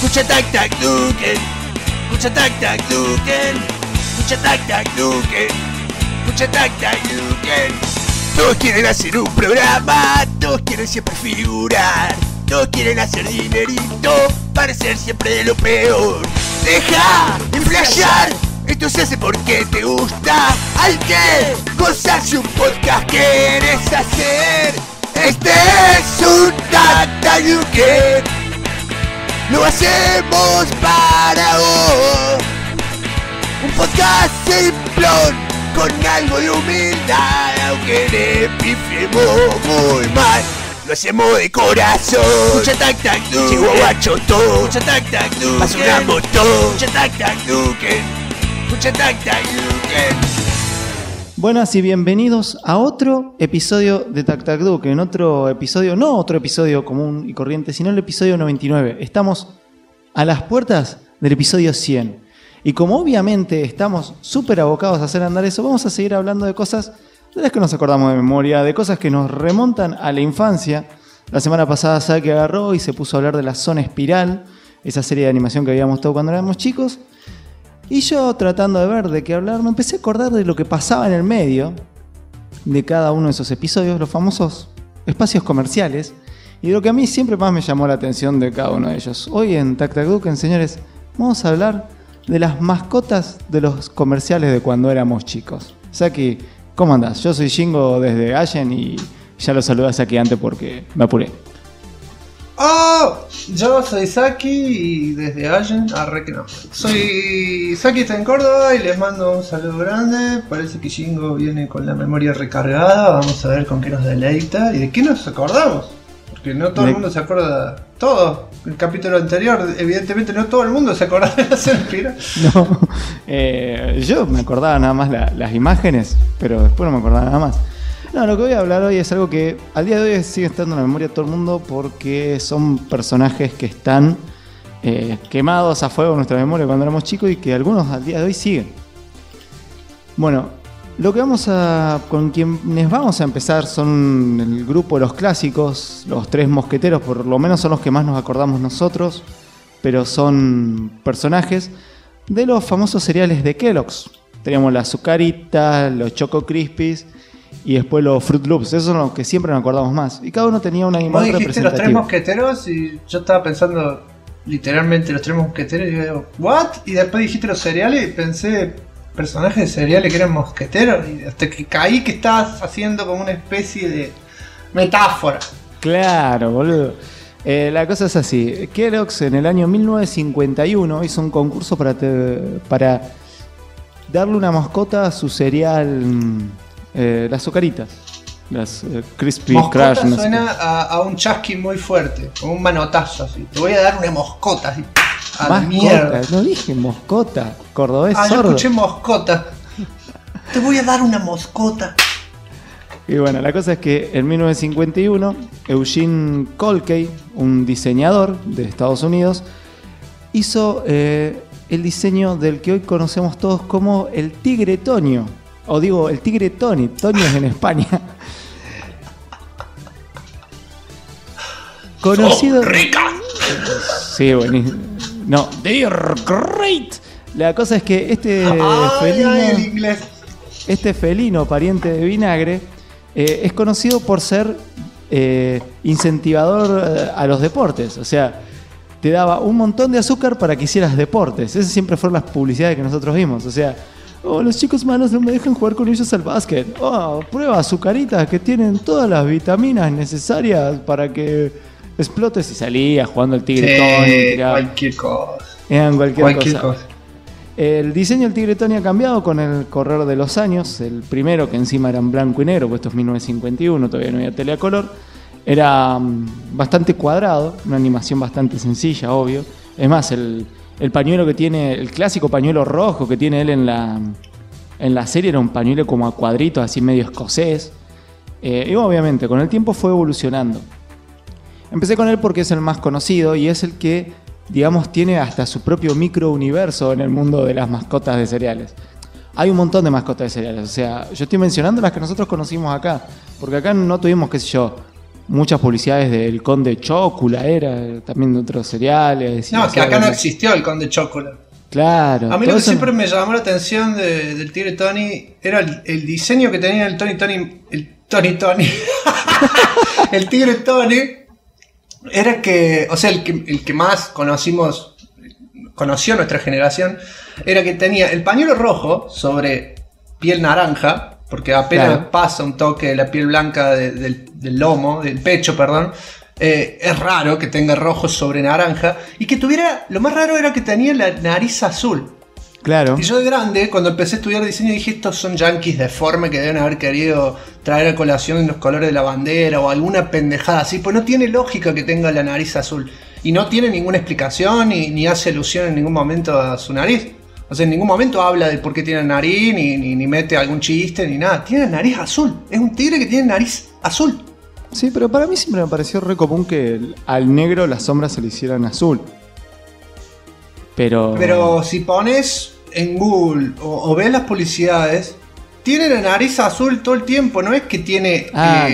Escucha tac tac Duken, escucha tac tac Duken, escucha tac tac Duken, escucha tac tac Duken. Todos quieren hacer un programa, todos quieren siempre figurar, todos quieren hacer dinerito, parecer siempre lo peor. Deja de flashear, esto se hace porque te gusta. Hay que gozarse un podcast que querés hacer. Este es un tac tac Duken, lo hacemos para vos. Un podcast simplón, con algo de humildad, aunque le pifiemos muy mal. Lo hacemos de corazón. Escucha tac tac Duken, llegó guacho todo. Escucha tac tac Duken, pasa una moto. Escucha tac tac Duken, escucha tac tac Duken. Buenas y bienvenidos a otro episodio de Tac Tac Duken. Otro episodio, no otro episodio común y corriente, sino el episodio 99. Estamos a las puertas del episodio 100. Y como obviamente estamos súper abocados a hacer andar eso, vamos a seguir hablando de cosas de las que nos acordamos de memoria, de cosas que nos remontan a la infancia. La semana pasada Saki agarró y se puso a hablar de la Zona Espiral, esa serie de animación que veíamos todos cuando éramos chicos. Y yo, tratando de ver de qué hablar, me empecé a acordar de lo que pasaba en el medio de cada uno de esos episodios, los famosos espacios comerciales, y de lo que a mí siempre más me llamó la atención de cada uno de ellos. Hoy en Tac Tac Duken, señores, vamos a hablar de las mascotas de los comerciales de cuando éramos chicos. Saki, ¿cómo andás? Yo soy Shingo desde Allen y ya lo saludé a Saki antes porque me apuré. ¡Oh! Yo soy Saki y desde Allen, arre que no. Soy Saki, está en Córdoba y les mando un saludo grande. Parece que Shingo viene con la memoria recargada. Vamos a ver con qué nos deleita y de qué nos acordamos. Porque no todo el mundo se acuerda todo. El capítulo anterior, evidentemente no todo el mundo se acuerda de la Zona Espiral. No, yo me acordaba nada más las imágenes, pero después no me acordaba nada más. No, lo que voy a hablar hoy es algo que al día de hoy sigue estando en la memoria de todo el mundo porque son personajes que están quemados a fuego en nuestra memoria cuando éramos chicos y que algunos al día de hoy siguen. Bueno, con quienes vamos a empezar son el grupo de los clásicos, los Tres Mosqueteros, por lo menos son los que más nos acordamos nosotros, pero son personajes de los famosos cereales de Kellogg's. Teníamos las Azucaritas, los Choco Crispies y después los Fruit Loops. Esos son los que siempre nos acordamos más. Y cada uno tenía una imagen representativa. Vos dijiste los Tres Mosqueteros y yo estaba pensando literalmente los Tres Mosqueteros y yo digo, ¿what? Y después dijiste los cereales y pensé personajes de cereales que eran mosqueteros y hasta que caí que estabas haciendo como una especie de metáfora. Claro, boludo. La cosa es así. Kellogg's en el año 1951 hizo un concurso para darle una mascota a su cereal, las Azucaritas, las Crispy Moscota Crush. Suena no sé. a un chasqui muy fuerte, como un manotazo así. Te voy a dar una moscota así. A la mierda. No dije moscota, cordobés yo sordo. escuché moscota. Te voy a dar una moscota. Y bueno, la cosa es que en 1951 Eugene Colkey, un diseñador de Estados Unidos, hizo el diseño del que hoy conocemos todos como el tigre Tonio. O digo, el tigre Tony. Tonio es en España. Conocido. ¡Rica! Sí, buenísimo. No, they're great. La cosa es que este felino pariente de Vinagre es conocido por ser incentivador a los deportes. O sea, te daba un montón de azúcar para que hicieras deportes. Esas siempre fueron las publicidades que nosotros vimos. O sea, los chicos malos no me dejan jugar con ellos al básquet. Prueba Azucaritas que tienen todas las vitaminas necesarias para que explotes. Y salía jugando el tigre Tony. Cualquier cosa. Cualquier cosa. El diseño del tigre Tony ha cambiado con el correr de los años. El primero, que encima era en blanco y negro, pues esto es 1951, todavía no había tele a color, era bastante cuadrado, una animación bastante sencilla, obvio. Es más, el pañuelo que tiene, el clásico pañuelo rojo que tiene él en la serie era un pañuelo como a cuadritos, así medio escocés. Y obviamente con el tiempo fue evolucionando. Empecé con él porque es el más conocido y es el que, digamos, tiene hasta su propio microuniverso en el mundo de las mascotas de cereales. Hay un montón de mascotas de cereales, o sea, yo estoy mencionando las que nosotros conocimos acá, porque acá no tuvimos, qué sé yo, muchas publicidades del Conde Chocula, era también de otros cereales. No, que acá no existió el Conde Chocula. Claro. A mí lo que siempre me llamó la atención del Tigre Tony era el diseño que tenía el Tony. El Tigre Tony era que, o sea, el que más conoció nuestra generación, era que tenía el pañuelo rojo sobre piel naranja, porque apenas pasa un toque de la piel blanca del lomo, del pecho, perdón. Es raro que tenga rojo sobre naranja y que tuviera, lo más raro era que tenía la nariz azul. Claro. Y yo de grande, cuando empecé a estudiar diseño, dije, estos son yanquis deformes que deben haber querido traer a colación los colores de la bandera o alguna pendejada así, pues no tiene lógica que tenga la nariz azul. Y no tiene ninguna explicación ni hace alusión en ningún momento a su nariz. O sea, en ningún momento habla de por qué tiene nariz, ni mete algún chiste, ni nada. Tiene nariz azul. Es un tigre que tiene nariz azul. Sí, pero para mí siempre me pareció re común que al negro las sombras se le hicieran azul. Pero si pones en Google o ves las publicidades, tiene la nariz azul todo el tiempo. No es que tiene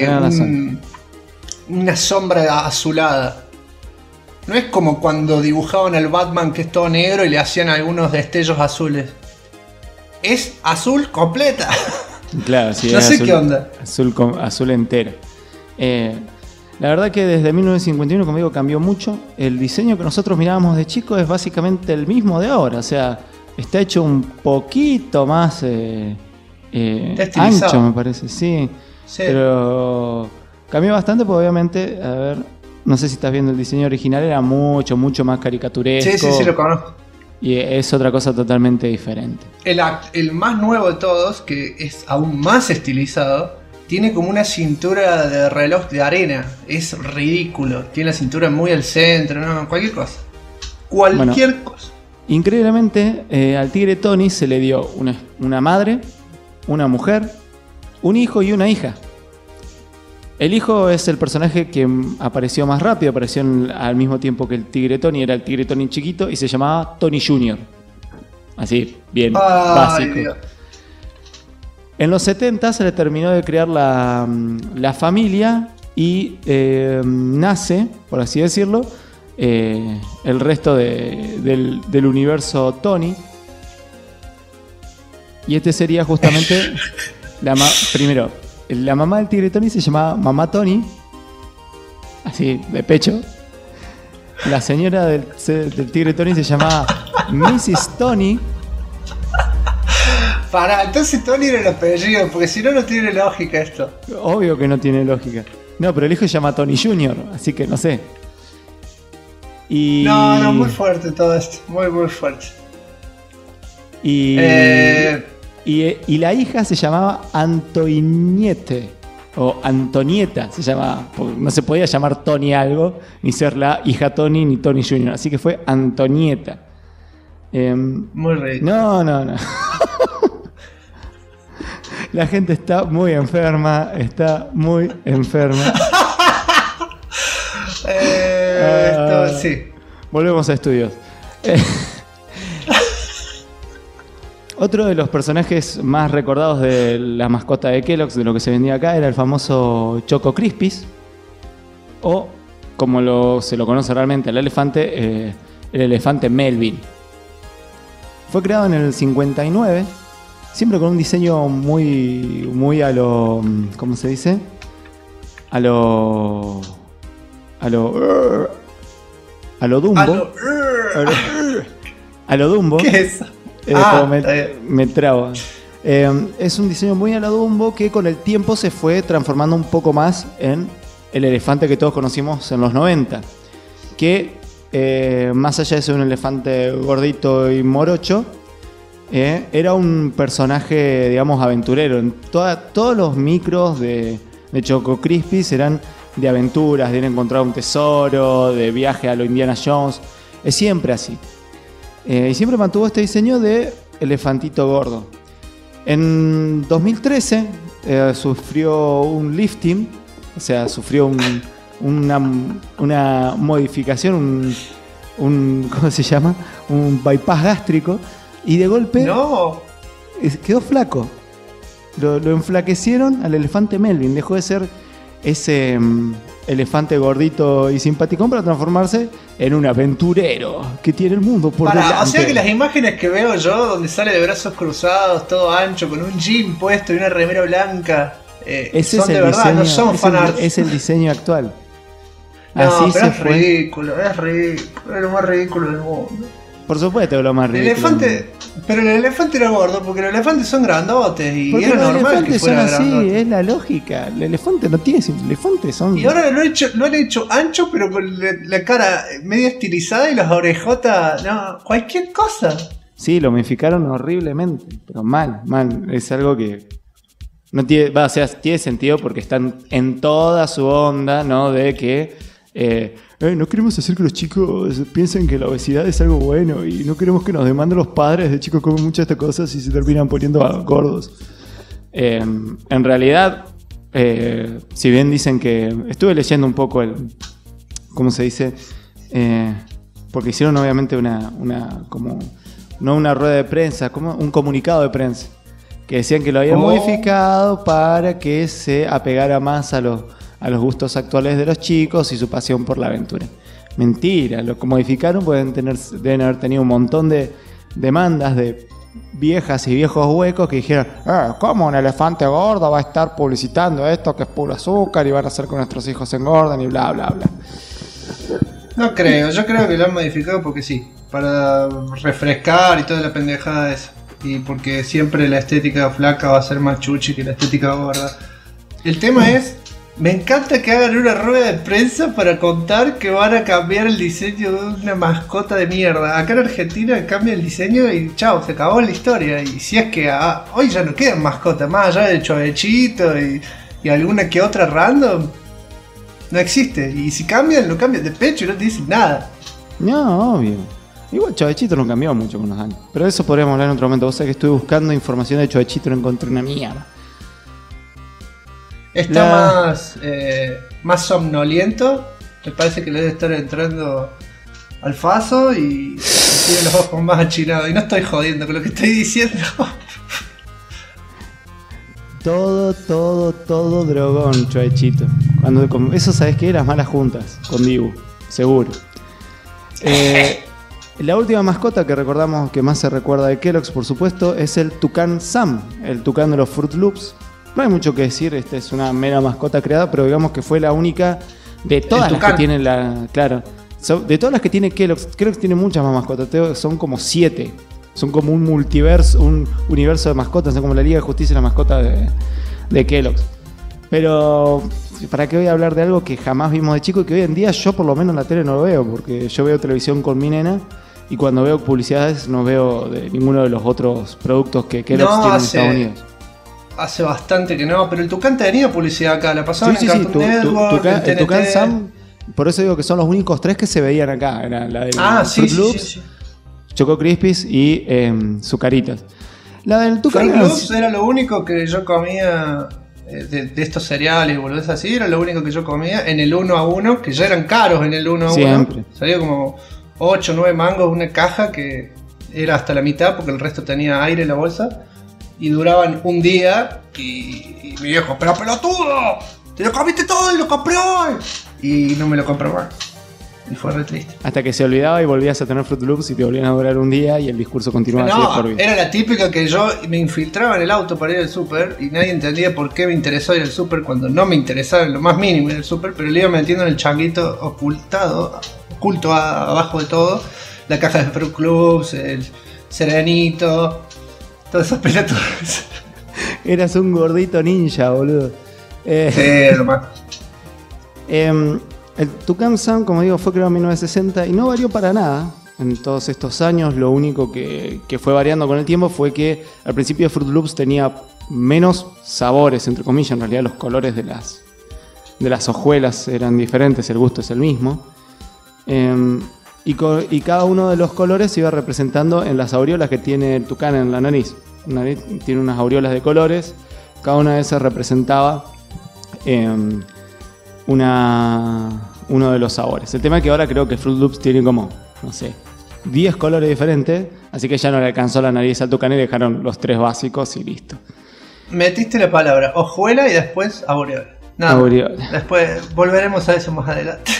una sombra azulada. No es como cuando dibujaban al Batman que es todo negro y le hacían algunos destellos azules. Es azul completa. Claro, sí. No sé azul, qué onda. Azul entera. La verdad que desde 1951, como digo, cambió mucho. El diseño que nosotros mirábamos de chico es básicamente el mismo de ahora. O sea, está hecho un poquito más ancho, me parece. Sí. Pero cambió bastante porque obviamente, a ver, no sé si estás viendo el diseño original, era mucho más caricaturesco. Sí, lo conozco. Y es otra cosa totalmente diferente. El más nuevo de todos, que es aún más estilizado, tiene como una cintura de reloj de arena. Es ridículo. Tiene la cintura muy al centro, no, cualquier cosa. Cualquier cosa. Increíblemente, al Tigre Tony se le dio una madre, una mujer, un hijo y una hija. El hijo es el personaje que apareció más rápido, apareció al mismo tiempo que el Tigre Tony, era el Tigre Tony chiquito y se llamaba Tony Jr. Así, bien básico. Dios. En los 70 se le terminó de crear la familia y nace, por así decirlo, el resto del universo Tony. Y este sería justamente primero, la mamá del Tigre Tony se llamaba Mamá Tony, así de pecho. La señora del Tigre Tony se llamaba Mrs. Tony. Entonces Tony era el apellido, porque si no, no tiene lógica esto. Obvio que no tiene lógica. No, pero el hijo se llama Tony Jr., así que no sé. No, muy fuerte todo esto, muy fuerte. Y la hija se llamaba Antoniette, o Antonieta se llamaba, porque no se podía llamar Tony algo, ni ser la hija Tony, ni Tony Jr., así que fue Antonieta. Muy ridículo. No. La gente está muy enferma. Sí. Volvemos a estudios. Otro de los personajes más recordados de la mascota de Kellogg's, de lo que se vendía acá, era el famoso Choco Crispies, o como se lo conoce realmente el elefante Melvin. Fue creado en el 59, siempre con un diseño muy a lo, ¿cómo se dice? A lo Dumbo. A lo Dumbo. ¿Qué es? Me traba. Es un diseño muy a lo Dumbo que con el tiempo se fue transformando un poco más en el elefante que todos conocimos en los 90. Que más allá de ser un elefante gordito y morocho, era un personaje, digamos, aventurero. En todos los micros de Choco Crispies eran de aventuras, de ir a encontrar un tesoro, de viaje a lo Indiana Jones. Es siempre así. Y siempre mantuvo este diseño de elefantito gordo. En 2013 sufrió un lifting, o sea, sufrió una modificación, ¿cómo se llama? Un bypass gástrico. Y de golpe quedó flaco. Lo enflaquecieron al elefante Melvin. Dejó de ser ese elefante gordito y simpaticón para transformarse en un aventurero que tiene el mundo por delante. O sea que las imágenes que veo yo, donde sale de brazos cruzados, todo ancho, con un jean puesto y una remera blanca, ese son es el de verdad, diseño, no son fanarts. Es el diseño actual. No, Así pero se es fue. ridículo, es lo más ridículo del mundo. Por supuesto que lo más El ridículo. pero el elefante era gordo porque los elefantes son grandotes y Porque era los normal que elefantes son fuera así, grandote. es la lógica. El elefante no tiene elefantes son. Y ahora lo han hecho ancho, pero con la cara medio estilizada y las orejotas, no, cualquier cosa. Sí, lo modificaron horriblemente, pero mal. Es algo que no tiene, o sea, tiene sentido porque están en toda su onda, ¿no? De que no queremos hacer que los chicos piensen que la obesidad es algo bueno y no queremos que nos demanden los padres de chicos comen muchas de estas cosas y se terminan poniendo gordos. En realidad, si bien dicen que... Estuve leyendo un poco ¿cómo se dice? Porque hicieron obviamente no una rueda de prensa, como un comunicado de prensa, que decían que lo habían modificado para que se apegara más a los gustos actuales de los chicos y su pasión por la aventura. Mentira, lo modificaron, deben haber tenido un montón de demandas de viejas y viejos huecos que dijeron, ¿cómo un elefante gordo va a estar publicitando esto que es puro azúcar y van a hacer que nuestros hijos engorden y bla, bla, bla? No creo, yo creo que lo han modificado porque sí, para refrescar y toda la pendejada esa. Y porque siempre la estética flaca va a ser más chuchi que la estética gorda. El tema es, me encanta que hagan una rueda de prensa para contar que van a cambiar el diseño de una mascota de mierda. Acá en Argentina cambia el diseño y chao, se acabó la historia. Y si es que hoy ya no quedan mascotas, más allá del Chovechito y alguna que otra random, no existe. Y si cambian, lo cambian de pecho y no te dicen nada. No, obvio. Igual Chovechito no cambió mucho con los años. Pero eso podríamos hablar en otro momento. Vos sabés que estuve buscando información de Chovechito y no encontré una mierda. Está más somnoliento. Me parece que le debe estar entrando al faso y tiene los ojos más achinados. Y no estoy jodiendo con lo que estoy diciendo. Todo drogón, Chovechito. Eso sabés que las malas juntas con Dibu, seguro. La última mascota que recordamos, que más se recuerda de Kellogg's, por supuesto, es el Tucán Sam, el tucán de los Fruit Loops. No hay mucho que decir, esta es una mera mascota creada, pero digamos que fue la única de todas las que tienen de todas las que tiene Kellogg's. Kellogg's tiene muchas más mascotas, son como 7. Son como un multiverso, un universo de mascotas, son como la Liga de Justicia y la mascota de Kellogg's. Pero, ¿para qué voy a hablar de algo que jamás vimos de chico y que hoy en día yo por lo menos en la tele no lo veo? Porque yo veo televisión con mi nena y cuando veo publicidades no veo de ninguno de los otros productos que Kellogg's tiene en Estados Unidos. Hace bastante que no, pero el Tucán tenía publicidad acá, la pasaban en Cartoon Network, en el Tucán TNT. Sam, por eso digo que son los únicos 3 que se veían acá. Era la de Fruit Loops, Choco Crispies y Zucaritas. La del Tucán Fruit Loops era lo único que yo comía de estos cereales, boludo, así, era lo único que yo comía en el 1 a 1, que ya eran caros en el 1 a 1. Siempre. Salía como 8 o 9 mangos una caja que era hasta la mitad porque el resto tenía aire en la bolsa. Y duraban un día y mi viejo, ¡pero pelotudo! ¡Te lo comiste todo y lo compré hoy! Y no me lo compró más. Y fue re triste. Hasta que se olvidaba y volvías a tener Fruit Loops y te volvían a durar un día y el discurso continuaba así de por vida. Era la típica que yo me infiltraba en el auto para ir al súper y nadie entendía por qué me interesó ir al súper cuando no me interesaba en lo más mínimo ir al súper, pero le iba metiendo en el changuito oculto abajo de todo, la caja de Fruit Loops, el Serenito, todas esas pelotudas. Eras un gordito ninja, boludo. Sí, lo más. El Tucán Sam, como digo, fue creado en 1960 y no varió para nada en todos estos años. Lo único que fue variando con el tiempo fue que al principio Fruit Loops tenía menos sabores, entre comillas. En realidad los colores de las hojuelas eran diferentes, el gusto es el mismo. Y cada uno de los colores se iba representando en las aureolas que tiene el tucán en la nariz. Tiene unas aureolas de colores, cada una de esas representaba uno de los sabores. El tema es que ahora creo que Fruit Loops tiene como, no sé, 10 colores diferentes, así que ya no le alcanzó la nariz al tucán y dejaron los 3 básicos y listo. Metiste la palabra hojuela y después aureola. No, Aureola. después volveremos a eso más adelante.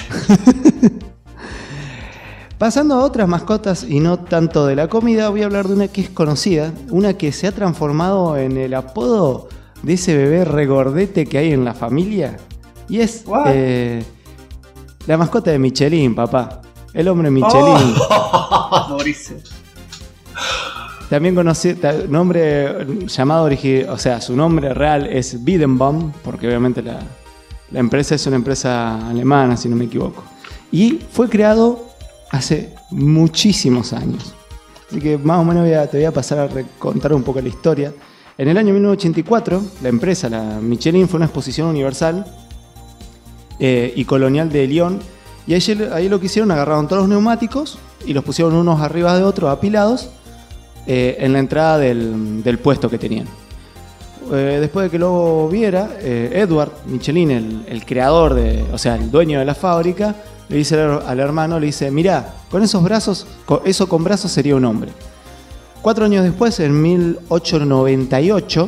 Pasando a otras mascotas y no tanto de la comida, voy a hablar de una que es conocida, una que se ha transformado en el apodo de ese bebé regordete que hay en la familia. Y es la mascota de Michelin, papá. El hombre Michelin. Mauricio. También conocido, nombre llamado o sea, su nombre real es Bidenbaum, porque obviamente la empresa es una empresa alemana, si no me equivoco. Y fue creado hace muchísimos años. Así que más o menos te voy a pasar a contar un poco la historia. En el año 1984, la empresa, la Michelin, fue una exposición universal y colonial de Lyon. Y ahí lo que hicieron, agarraron todos los neumáticos y los pusieron unos arriba de otros, apilados, en la entrada del puesto que tenían. Después de que lo viera, Edward Michelin, el creador, o sea, el dueño de la fábrica, le dice al hermano, le dice, mirá, con esos brazos, eso con brazos sería un hombre. 4 años después, en 1898,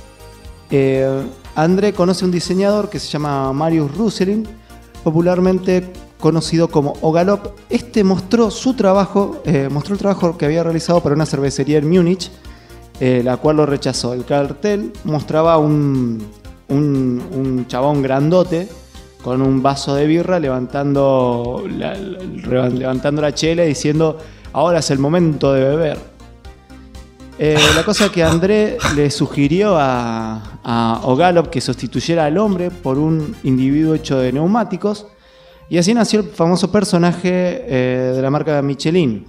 André conoce a un diseñador que se llama Marius Russelin, popularmente conocido como Ogalop. Este mostró el trabajo que había realizado para una cervecería en Múnich, la cual lo rechazó. El cartel mostraba un chabón grandote con un vaso de birra levantando la chela y diciendo, ahora es el momento de beber. La cosa que André le sugirió a Ogalop que sustituyera al hombre por un individuo hecho de neumáticos, y así nació el famoso personaje de la marca Michelin.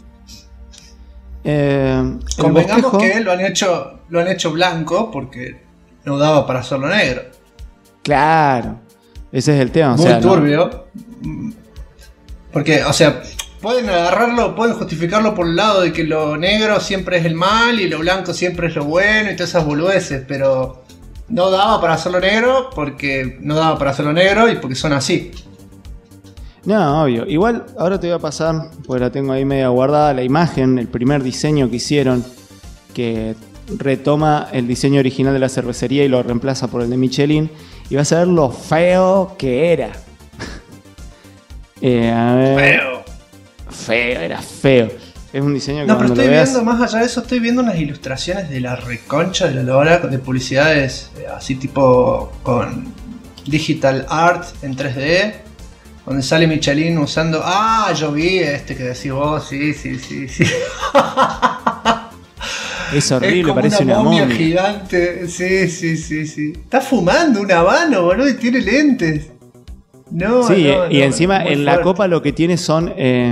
Convengamos que lo han hecho blanco porque no daba para hacerlo negro. Claro, ese es el tema. Muy turbio. No. Porque, o sea, pueden agarrarlo, pueden justificarlo por el lado de que lo negro siempre es el mal y lo blanco siempre es lo bueno y todas esas boludeces, pero no daba para hacerlo negro porque no daba para hacerlo negro y porque son así. No, obvio. Igual ahora te voy a pasar, porque la tengo ahí media guardada, la imagen, el primer diseño que hicieron, que retoma el diseño original de la cervecería y lo reemplaza por el de Michelin, y vas a ver lo feo que era. A ver. Feo, era feo. Es un diseño que no, pero estoy veas... viendo, más allá de eso, estoy viendo unas ilustraciones de la reconcha de la lora, de publicidades así tipo con digital art en 3D, donde sale Michelin usando... Ah, yo vi que decís vos, sí. Es horrible, es como parece una momia gigante. Sí. Está fumando un habano, boludo, y tiene lentes. No, sí, no, y encima en fuerte. la copa lo que tiene son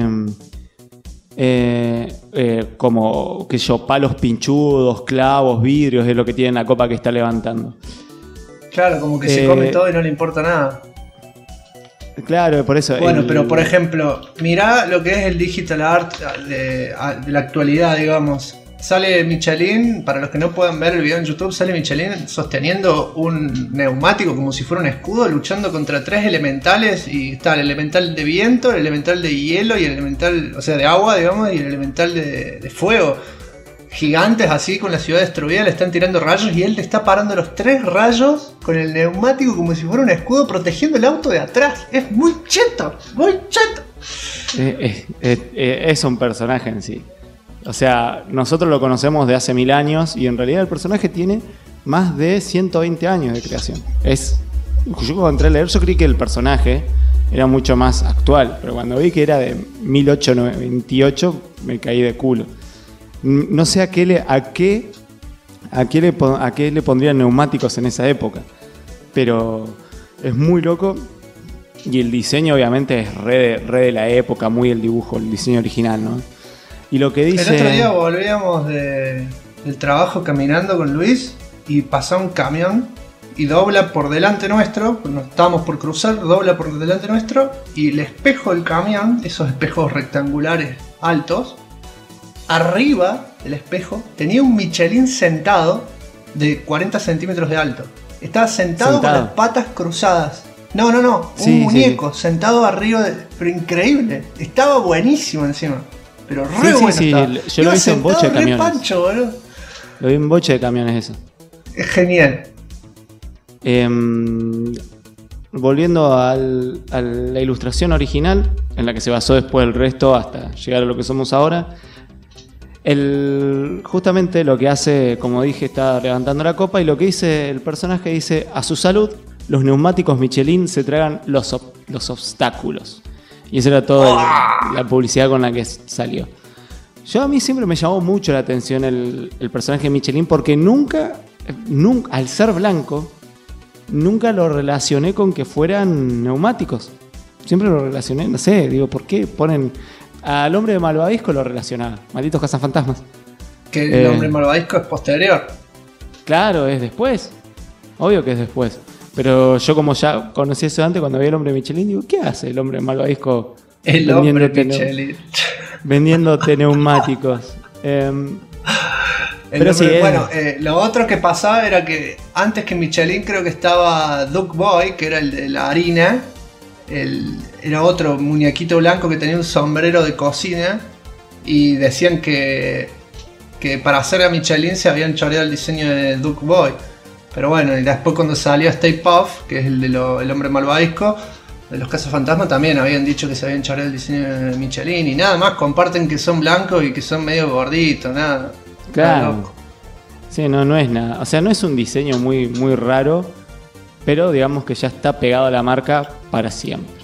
como, qué sé yo, palos pinchudos, clavos, vidrios, es lo que tiene en la copa que está levantando. Claro, como que se come todo y no le importa nada. Claro, por eso. Bueno, pero por ejemplo, mirá lo que es el digital art de la actualidad, digamos. Sale Michelin, para los que no puedan ver el video en YouTube, sale Michelin sosteniendo un neumático como si fuera un escudo, luchando contra 3 elementales, y está el elemental de viento, el elemental de hielo y el elemental, o sea, de agua, digamos, y el elemental de fuego. Gigantes así, con la ciudad destruida, le están tirando rayos y él le está parando los 3 rayos con el neumático como si fuera un escudo, protegiendo el auto de atrás. Es muy cheto, muy cheto. Es un personaje en sí. O sea, nosotros lo conocemos de hace 1000 años y en realidad el personaje tiene más de 120 años de creación. Yo cuando entré a leer, yo creí que el personaje era mucho más actual, pero cuando vi que era de 1898 me caí de culo. No sé a qué le pondrían neumáticos en esa época, pero es muy loco y el diseño obviamente es re de la época, muy el dibujo, el diseño original, ¿no? Y lo que dice... El otro día volvíamos del trabajo caminando con Luis y pasa un camión y dobla por delante nuestro, nos estábamos por cruzar, dobla por delante nuestro y el espejo del camión, esos espejos rectangulares altos, arriba del espejo tenía un Michelin sentado de 40 centímetros de alto. Estaba sentado con las patas cruzadas. No, un muñeco sentado arriba, pero increíble. Estaba buenísimo encima. Pero re bueno estaba. Yo lo vi en boche de camiones. Pancho, boludo. Lo vi en boche de camiones eso. Es genial. volviendo a la ilustración original, en la que se basó después el resto hasta llegar a lo que somos ahora, justamente lo que hace, como dije, está levantando la copa y lo que dice el personaje dice: a su salud, los neumáticos Michelin se tragan los obstáculos. Y esa era toda la publicidad con la que salió. A mí siempre me llamó mucho la atención el personaje de Michelin porque nunca, al ser blanco, nunca lo relacioné con que fueran neumáticos. Siempre lo relacioné, no sé, digo, ¿por qué ponen al hombre de Malvavisco? Lo relacionaba, malditos cazafantasmas. Que el hombre malvavisco es posterior. Claro, es después. Obvio que es después. Pero yo, como ya conocí eso antes, cuando vi el hombre Michelin, digo, ¿qué hace el hombre malvavisco? El hombre Michelin. Vendiéndote neumáticos. Pero sí, lo otro que pasaba era que antes que Michelin creo que estaba Duck Boy, que era el de la harina. Era otro muñequito blanco que tenía un sombrero de cocina. Y decían que para hacer a Michelin se habían choreado el diseño de Duck Boy. Pero bueno, y después cuando salió Stay Puft, que es el de el hombre malvavisco, de los cazafantasmas, también habían dicho que se habían choreado el diseño de Michelin. Y nada más comparten que son blancos y que son medio gorditos, nada. Claro. Loco. Sí, no es nada. O sea, no es un diseño muy, muy raro, pero digamos que ya está pegado a la marca para siempre.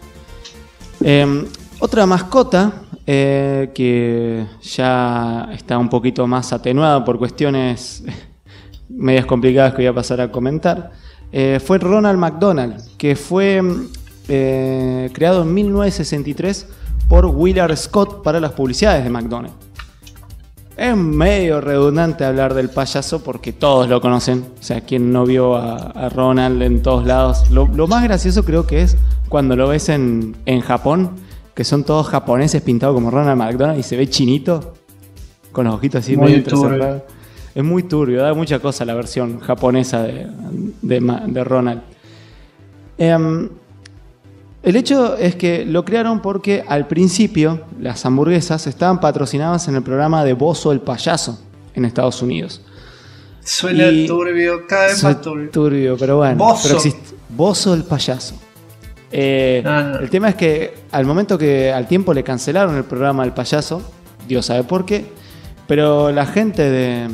Otra mascota que ya está un poquito más atenuada por cuestiones medias complicadas que voy a pasar a comentar, fue Ronald McDonald, que fue creado en 1963 por Willard Scott para las publicidades de McDonald's. Es medio redundante hablar del payaso porque todos lo conocen. O sea, quien no vio a Ronald en todos lados. Lo más gracioso creo que es cuando lo ves en Japón, que son todos japoneses pintados como Ronald McDonald y se ve chinito, con los ojitos así medio entrecerrados. Es muy turbio, da mucha cosa la versión japonesa de Ronald. El hecho es que lo crearon porque al principio las hamburguesas estaban patrocinadas en el programa de Bozo el Payaso en Estados Unidos. Suena turbio, cada vez más turbio. Turbio, pero bueno. Bozo. Bozo el Payaso. El tema es que al tiempo le cancelaron el programa del payaso, Dios sabe por qué, pero la gente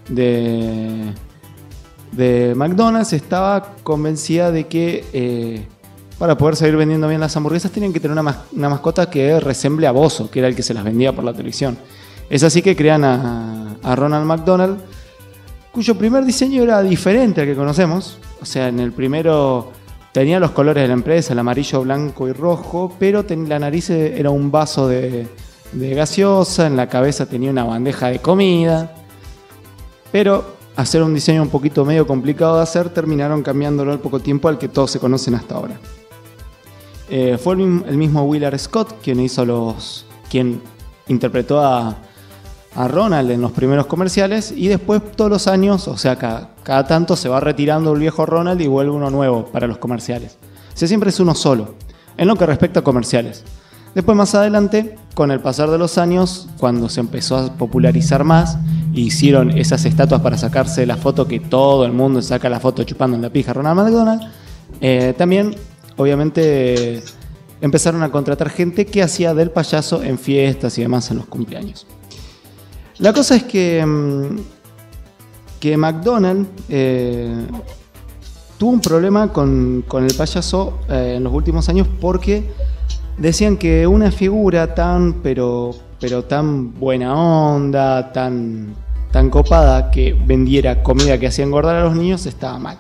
de McDonald's estaba convencida de que para poder seguir vendiendo bien las hamburguesas tenían que tener una mascota que resemble a Bozo, que era el que se las vendía por la televisión. Es así que crean a Ronald McDonald, cuyo primer diseño era diferente al que conocemos. O sea, en el primero tenía los colores de la empresa, el amarillo, blanco y rojo, pero la nariz era un vaso de gaseosa, en la cabeza tenía una bandeja de comida. Pero hacer un diseño un poquito medio complicado de hacer, terminaron cambiándolo al poco tiempo al que todos se conocen hasta ahora. Fue el mismo Willard Scott quien interpretó a Ronald en los primeros comerciales, y después todos los años, o sea, cada tanto se va retirando el viejo Ronald y vuelve uno nuevo para los comerciales. O sea, siempre es uno solo, en lo que respecta a comerciales. Después, más adelante, con el pasar de los años, cuando se empezó a popularizar más, hicieron esas estatuas para sacarse la foto que todo el mundo saca la foto chupando en la pija a Ronald McDonald, también, obviamente, empezaron a contratar gente que hacía del payaso en fiestas y demás en los cumpleaños. La cosa es que McDonald's tuvo un problema con el payaso en los últimos años porque decían que una figura pero tan buena onda, tan copada, que vendiera comida que hacía engordar a los niños, estaba mal.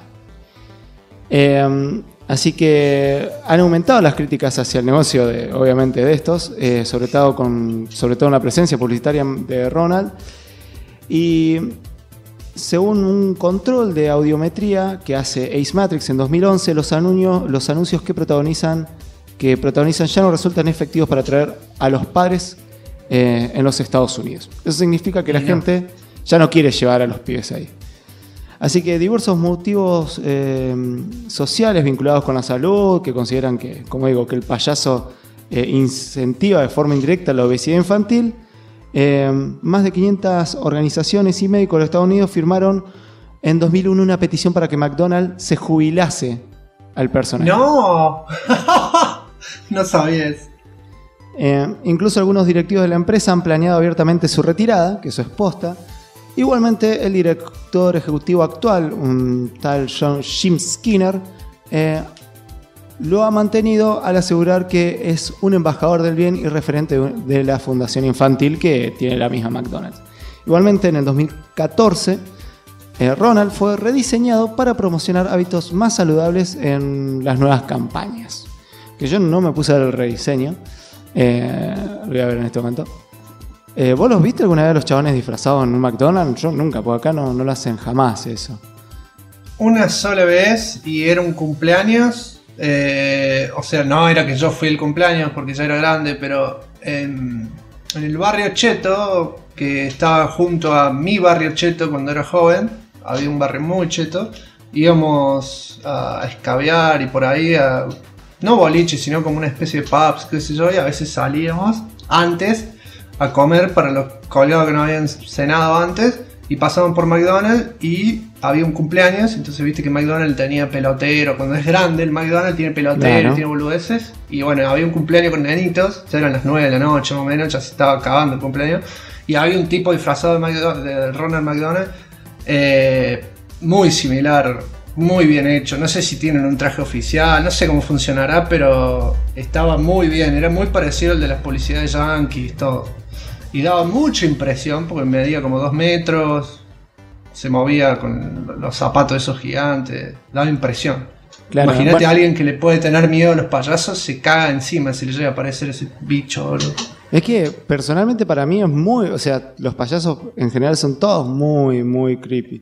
Así que han aumentado las críticas hacia el negocio obviamente de estos, sobre todo la presencia publicitaria de Ronald. Y según un control de audiometría que hace Ace Matrix en 2011, los anuncios que protagonizan ya no resultan efectivos para atraer a los padres en los Estados Unidos. Eso significa que la gente ya no quiere llevar a los pibes ahí. Así que diversos motivos sociales vinculados con la salud, que consideran que, como digo, que el payaso incentiva de forma indirecta la obesidad infantil. Más de 500 organizaciones y médicos de los Estados Unidos firmaron en 2001 una petición para que McDonald's se jubilase al personaje. ¡No! No sabía eso. Incluso algunos directivos de la empresa han planeado abiertamente su retirada, que eso es posta. Igualmente, el director ejecutivo actual, un tal Jim Skinner, lo ha mantenido al asegurar que es un embajador del bien y referente de la fundación infantil que tiene la misma McDonald's. Igualmente, en el 2014, Ronald fue rediseñado para promocionar hábitos más saludables en las nuevas campañas. Que yo no me puse a ver el rediseño. Lo voy a ver en este momento. ¿Vos los viste alguna vez los chabones disfrazados en un McDonald's? Yo nunca, porque acá no lo hacen jamás eso. Una sola vez y era un cumpleaños. O sea, no era que yo fui el cumpleaños porque ya era grande, pero en el barrio cheto, que estaba junto a mi barrio cheto cuando era joven, había un barrio muy cheto, íbamos a escabear y por ahí no boliche, sino como una especie de pubs, qué sé yo, y a veces salíamos antes a comer para los colgados que no habían cenado antes, y pasaban por McDonald's y había un cumpleaños, entonces viste que McDonald's tenía pelotero, cuando es grande el McDonald's tiene pelotero, claro, tiene boludeces, y bueno, había un cumpleaños con nenitos, ya eran las 9 de la noche más o menos, ya se estaba acabando el cumpleaños, y había un tipo disfrazado de Ronald McDonald, muy similar, muy bien hecho, no sé si tienen un traje oficial, no sé cómo funcionará, pero estaba muy bien, era muy parecido al de las publicidades yankees, todo. Y daba mucha impresión porque medía como 2 metros, se movía con los zapatos esos gigantes, daba impresión. Claro, imagínate a alguien que le puede tener miedo a los payasos, se caga encima si le llega a aparecer ese bicho, boludo. Es que personalmente para mí es muy, o sea, los payasos en general son todos muy, muy creepy.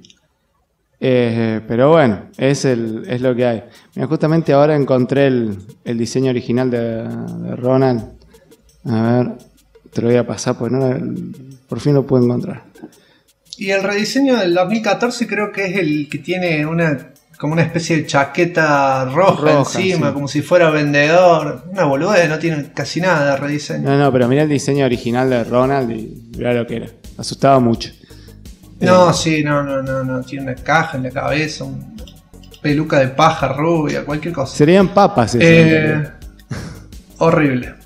Pero bueno, es lo que hay. Mira, justamente ahora encontré el diseño original de Ronald. A ver, te lo voy a pasar porque por fin lo puedo encontrar. Y el rediseño del 2014 creo que es el que tiene como una especie de chaqueta roja encima, sí, como si fuera vendedor. Una boludez, no tiene casi nada de rediseño. No, pero mira el diseño original de Ronald y mira lo que era. Asustaba mucho. No, sí, no. Tiene una caja en la cabeza, una peluca de paja rubia, cualquier cosa. Serían papas. Horrible.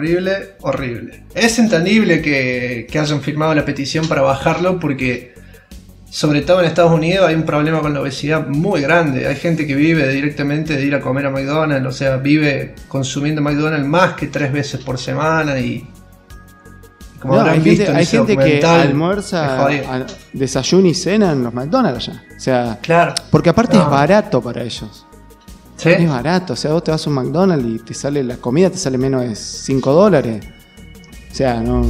Es entendible que hayan firmado la petición para bajarlo porque, sobre todo en Estados Unidos, hay un problema con la obesidad muy grande. Hay gente que vive directamente de ir a comer a McDonald's, o sea, vive consumiendo McDonald's más que 3 veces por semana y... Como habrán visto, hay gente que almuerza, desayuna y cena en los McDonald's allá. O sea, claro. Porque aparte es barato para ellos. ¿Sí? Es barato, o sea, vos te vas a un McDonald's y te sale la comida, te sale menos de $5. O sea, no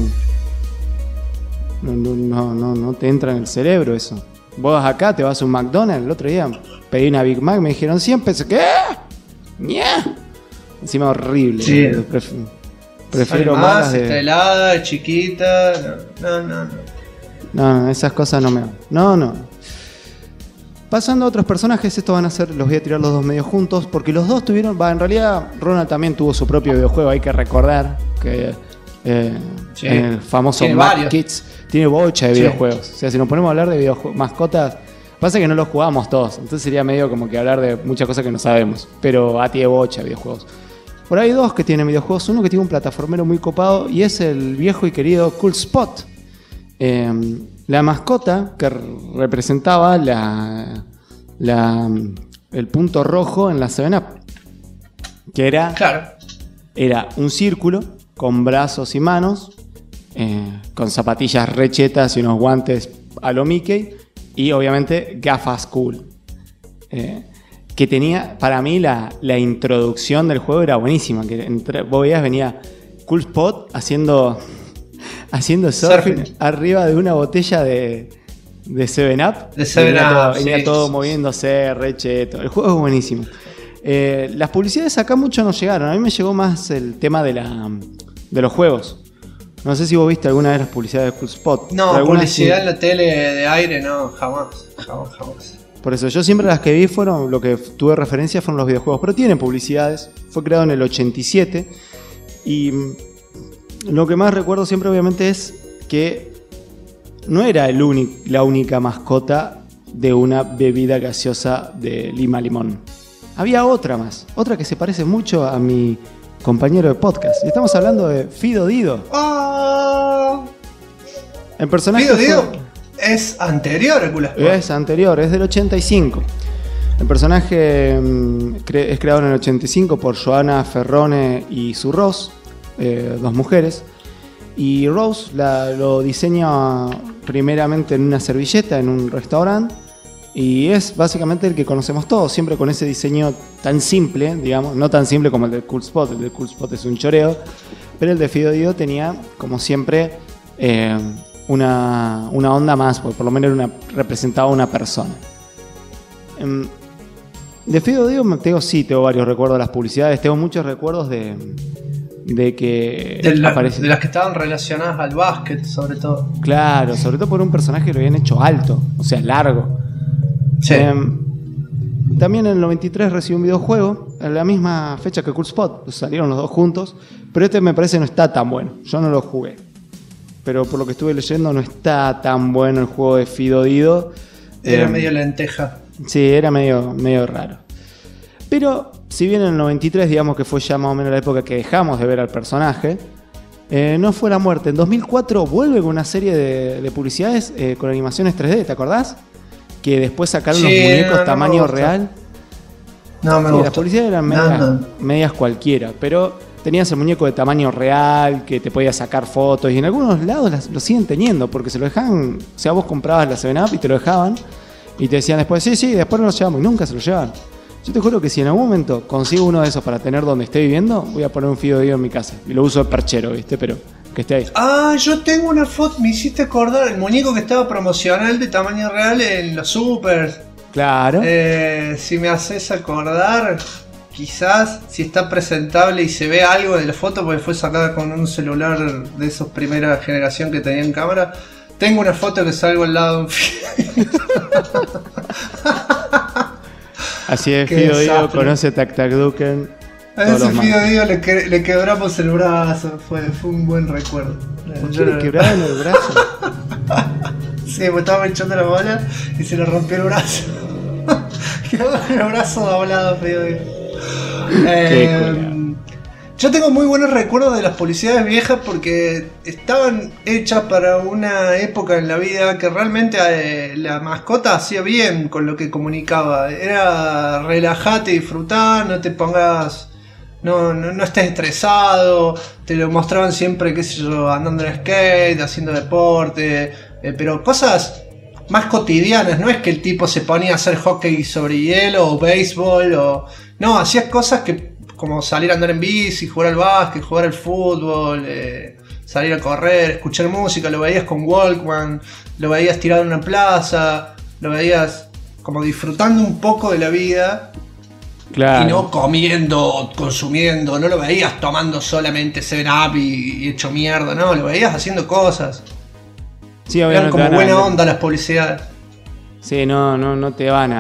te entra en el cerebro eso. Vos acá te vas a un McDonald's, el otro día pedí una Big Mac, me dijeron 100 pesos. ¿Qué? ¡Nya! Encima horrible. Sí. Prefiero más está helada, chiquita. No, esas cosas no me van. No. Pasando a otros personajes, estos van a ser, los voy a tirar los dos medio juntos, porque los dos tuvieron, en realidad Ronald también tuvo su propio videojuego, hay que recordar que el famoso Mad Kids tiene bocha de videojuegos. O sea, si nos ponemos a hablar de videojuegos, mascotas, pasa que no los jugamos todos, entonces sería medio como que hablar de muchas cosas que no sabemos, pero tiene bocha de videojuegos. Por ahí hay dos que tienen videojuegos, uno que tiene un plataformero muy copado y es el viejo y querido Cool Spot. La mascota que representaba el punto rojo en la 7-Up, que era un círculo con brazos y manos, con zapatillas rechetas y unos guantes a lo Mickey y obviamente gafas cool. Que tenía, para mí la introducción del juego era buenísima, que vos veías, venía Cool Spot haciendo surfing arriba de una botella de 7-Up. De 7-Up, venía todo moviéndose, recheto. El juego es buenísimo. Las publicidades acá mucho no llegaron. A mí me llegó más el tema de los juegos. No sé si vos viste alguna vez las publicidades de Cool Spot. No, publicidad en la tele de aire, no, jamás. Por eso, yo siempre las que vi lo que tuve referencia fueron los videojuegos. Pero tienen publicidades. Fue creado en el 87. Y lo que más recuerdo siempre obviamente es que no era la única mascota de una bebida gaseosa de lima limón. había otra más. Otra que se parece mucho a mi compañero de podcast. Y estamos hablando de Fido Dido. ¡Oh! El personaje Fido Dido es anterior a Cool Sport. es anterior, es del 85. El personaje es creado en el 85 por Joana Ferrone y Sue Ross, dos mujeres. Y Rose lo diseña primeramente en una servilleta, en un restaurante. Y es básicamente el que conocemos todos, siempre con ese diseño tan simple, digamos. No tan simple como el de Cool Spot. El de Cool Spot es un choreo. Pero el de Fido Dido tenía, como siempre, una onda más, porque por lo menos representaba una persona. De Fido Dido tengo varios recuerdos de las publicidades. Tengo muchos recuerdos de que de aparece. las que estaban relacionadas al básquet, sobre todo. Claro, sobre todo por un personaje que lo habían hecho alto, o sea, largo. Sí. También en el 93 recibí un videojuego, en la misma fecha que Cool Spot, salieron los dos juntos, pero este me parece no está tan bueno, yo no lo jugué. Pero por lo que estuve leyendo no está tan bueno el juego de Fido Dido. Era medio lenteja. Sí, era medio raro. Pero si bien en el 93, digamos que fue ya más o menos la época que dejamos de ver al personaje, no fue la muerte. En 2004 vuelve con una serie de publicidades con animaciones 3D, ¿te acordás? Que después sacaron los muñecos tamaño real. No me gusta. Las publicidades eran medias cualquiera, pero tenías el muñeco de tamaño real que te podía sacar fotos y en algunos lados lo siguen teniendo porque se lo dejaban. O sea, vos comprabas la 7up y te lo dejaban y te decían después, sí, después no lo llevamos y nunca se lo llevan. Yo te juro que si en algún momento consigo uno de esos para tener donde esté viviendo, voy a poner un Fido Dido en mi casa y lo uso de perchero, ¿viste? Pero que esté ahí. Ah, yo tengo una foto, me hiciste acordar, el muñeco que estaba promocional de tamaño real en los supers. Claro. Si me haces acordar, quizás si está presentable y se ve algo de la foto, porque fue sacada con un celular de esos primera generación que tenían cámara. Tengo una foto que salgo al lado de un Así es, Fido Dido conoce Tac Tac Duken. A ese Fido Dido le quebramos el brazo, fue un buen recuerdo. ¿Por qué le quebraron el brazo? Sí, me estaba echando la bola y se le rompió el brazo. Quedó con el brazo doblado, Fido Dido. Yo tengo muy buenos recuerdos de las publicidades viejas porque estaban hechas para una época en la vida que realmente la mascota hacía bien con lo que comunicaba. Era relajate, disfrutá, no te pongas, no estés estresado. Te lo mostraban siempre, qué sé yo, andando en skate, haciendo deporte, pero cosas más cotidianas. No es que el tipo se ponía a hacer hockey sobre hielo o béisbol no, hacía cosas como salir a andar en bici, jugar al básquet, jugar al fútbol, salir a correr, escuchar música. Lo veías con Walkman, lo veías tirado en una plaza, lo veías como disfrutando un poco de la vida. Claro. Y no comiendo, consumiendo, no lo veías tomando solamente 7up y hecho mierda, no, lo veías haciendo cosas. Sí, eran como buena onda las publicidades. Sí, no te van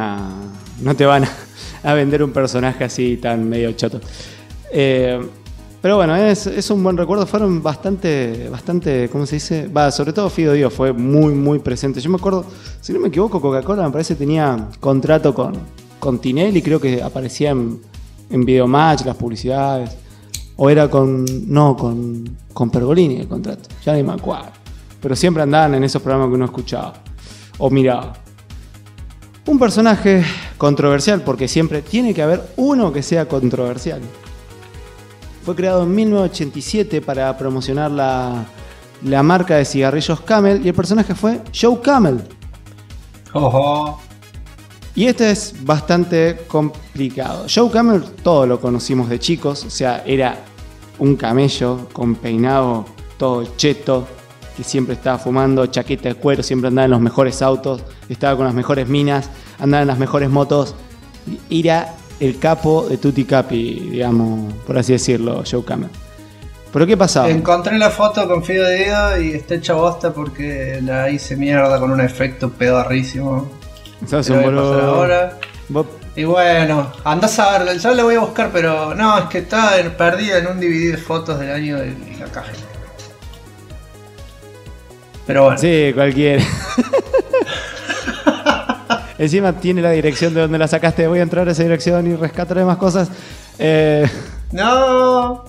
a vender un personaje así tan medio choto. Pero bueno, es un buen recuerdo. Fueron bastante, ¿cómo se dice? Sobre todo Fido Dido fue muy, muy presente. Yo me acuerdo, si no me equivoco, Coca-Cola me parece tenía contrato con Tinelli, creo que aparecía en Videomatch, las publicidades. O era con Pergolini el contrato, ya ni me acuerdo. Pero siempre andaban en esos programas que uno escuchaba o miraba. Un personaje controversial, porque siempre tiene que haber uno que sea controversial. Fue creado en 1987 para promocionar la marca de cigarrillos Camel y el personaje fue Joe Camel. Ojo. Y este es bastante complicado. Joe Camel todos lo conocimos de chicos, o sea, era un camello con peinado todo cheto, que siempre estaba fumando, chaqueta de cuero, siempre andaba en los mejores autos, estaba con las mejores minas, andaba en las mejores motos. Era el capo de Tutti Capi, digamos, por así decirlo, Joe Camel. ¿Pero qué pasaba? Encontré la foto con Fido Dido y está hecha bosta porque la hice mierda con un efecto pedorrísimo. ¿Sabes un boludo? Ahora. Y bueno, andás a ver, ya la voy a buscar, pero no, es que está perdida en un DVD de fotos del año de la caja. Pero bueno. Sí, cualquiera. Encima tiene la dirección de donde la sacaste. Voy a entrar a esa dirección y rescataré más cosas. No.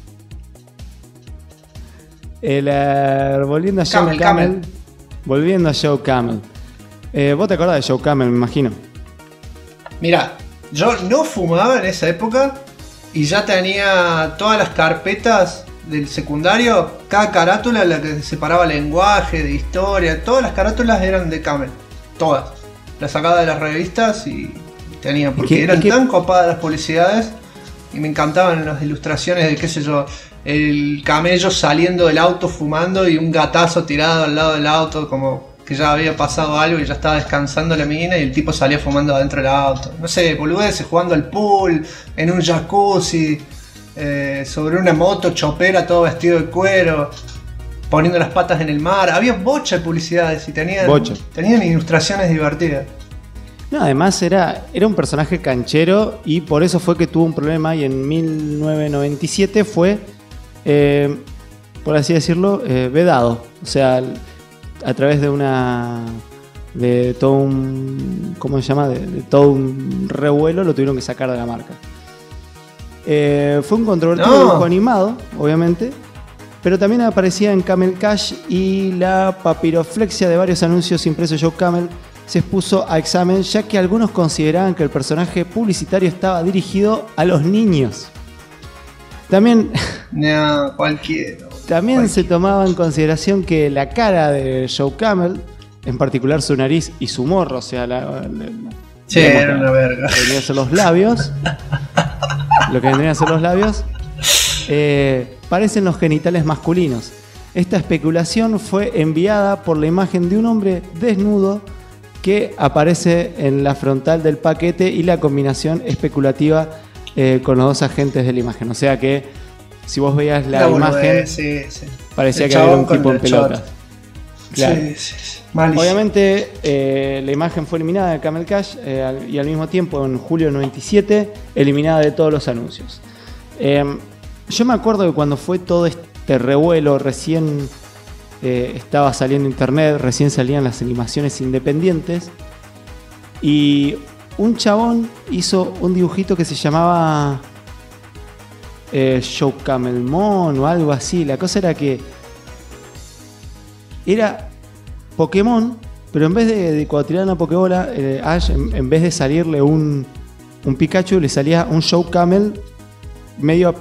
Volviendo a Joe Camel. Volviendo a Joe Camel. ¿Vos te acordás de Joe Camel, me imagino? Mira, yo no fumaba en esa época y ya tenía todas las carpetas del secundario. Cada carátula, la que separaba lenguaje, de historia, todas las carátulas eran de Camel. Todas. Las sacaba de las revistas y tenía, porque eran tan copadas las publicidades y me encantaban las ilustraciones de, qué sé yo, el camello saliendo del auto fumando y un gatazo tirado al lado del auto, como que ya había pasado algo y ya estaba descansando la mina y el tipo salía fumando adentro del auto. No sé, boludeces, jugando al pool, en un jacuzzi, sobre una moto chopera todo vestido de cuero, poniendo las patas en el mar. Había bocha de publicidades y tenían ilustraciones divertidas. No, además era un personaje canchero y por eso fue que tuvo un problema y en 1997 fue, por así decirlo, vedado. O sea, a través de todo un, ¿cómo se llama? De todo un revuelo lo tuvieron que sacar de la marca. Fue un controvertido dibujo animado, obviamente, pero también aparecía en Camel Cash y la papiroflexia de varios anuncios impresos Joe Camel se expuso a examen, ya que algunos consideraban que el personaje publicitario estaba dirigido a los niños. También, también se tomaba en consideración que la cara de Joe Camel, en particular su nariz y su morro, o sea, era una verga. Lo que vendrían a ser los labios, parecen los genitales masculinos. Esta especulación fue enviada por la imagen de un hombre desnudo que aparece en la frontal del paquete y la combinación especulativa con los dos agentes de la imagen. O sea que si vos veías la imagen, parecía que había un tipo en pelotas. Claro. Sí. Obviamente la imagen fue eliminada de Camel Cash y al mismo tiempo en julio del 97 eliminada de todos los anuncios. Yo me acuerdo que cuando fue todo este revuelo, recién estaba saliendo internet, recién salían las animaciones independientes y un chabón hizo un dibujito que se llamaba Joe Camelmon o algo así. La cosa era que era Pokémon, pero en vez de cuando tiraban una Pokébola, Ash, en vez de salirle un Pikachu, le salía un Joe Camel medio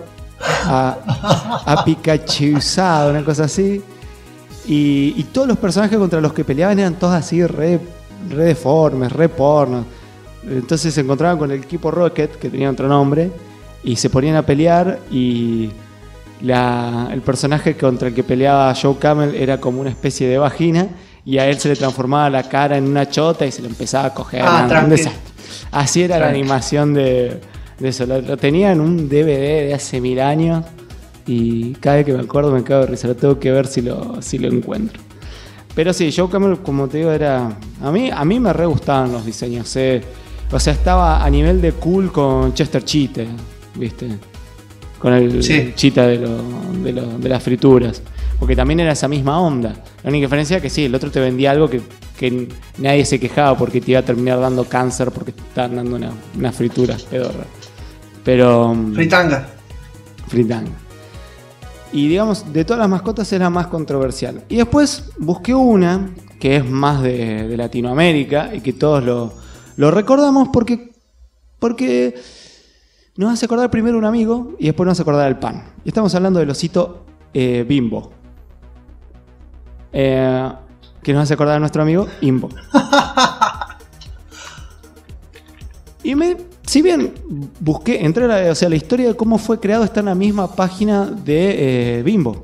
a Pikachuizado, una cosa así. Y todos los personajes contra los que peleaban eran todos así re deformes, re pornos. Entonces se encontraban con el equipo Rocket, que tenía otro nombre, y se ponían a pelear y el personaje contra el que peleaba Joe Camel era como una especie de vagina y a él se le transformaba la cara en una chota y se le empezaba a coger. Así era la animación de eso. Lo tenía en un DVD de hace 1000 años y cada vez que me acuerdo me cago de risa. Lo tengo que ver si lo encuentro. Pero sí, Joe Camel, como te digo, era... A mí me re gustaban los diseños. O sea, estaba a nivel de cool con Chester Cheetah, ¿viste? Con el Cheetah de las frituras. Porque también era esa misma onda. La única diferencia es que sí, el otro te vendía algo que nadie se quejaba porque te iba a terminar dando cáncer porque te estaban dando una fritura pedorra. Pero... Fritanga. Y digamos, de todas las mascotas es la más controversial. Y después busqué una que es más de Latinoamérica y que todos lo recordamos porque nos hace acordar primero un amigo y después nos hace acordar el pan. Y estamos hablando del osito Bimbo. Que nos hace acordar a nuestro amigo Imbo. Y si bien busqué, entré a la historia de cómo fue creado está en la misma página de Bimbo.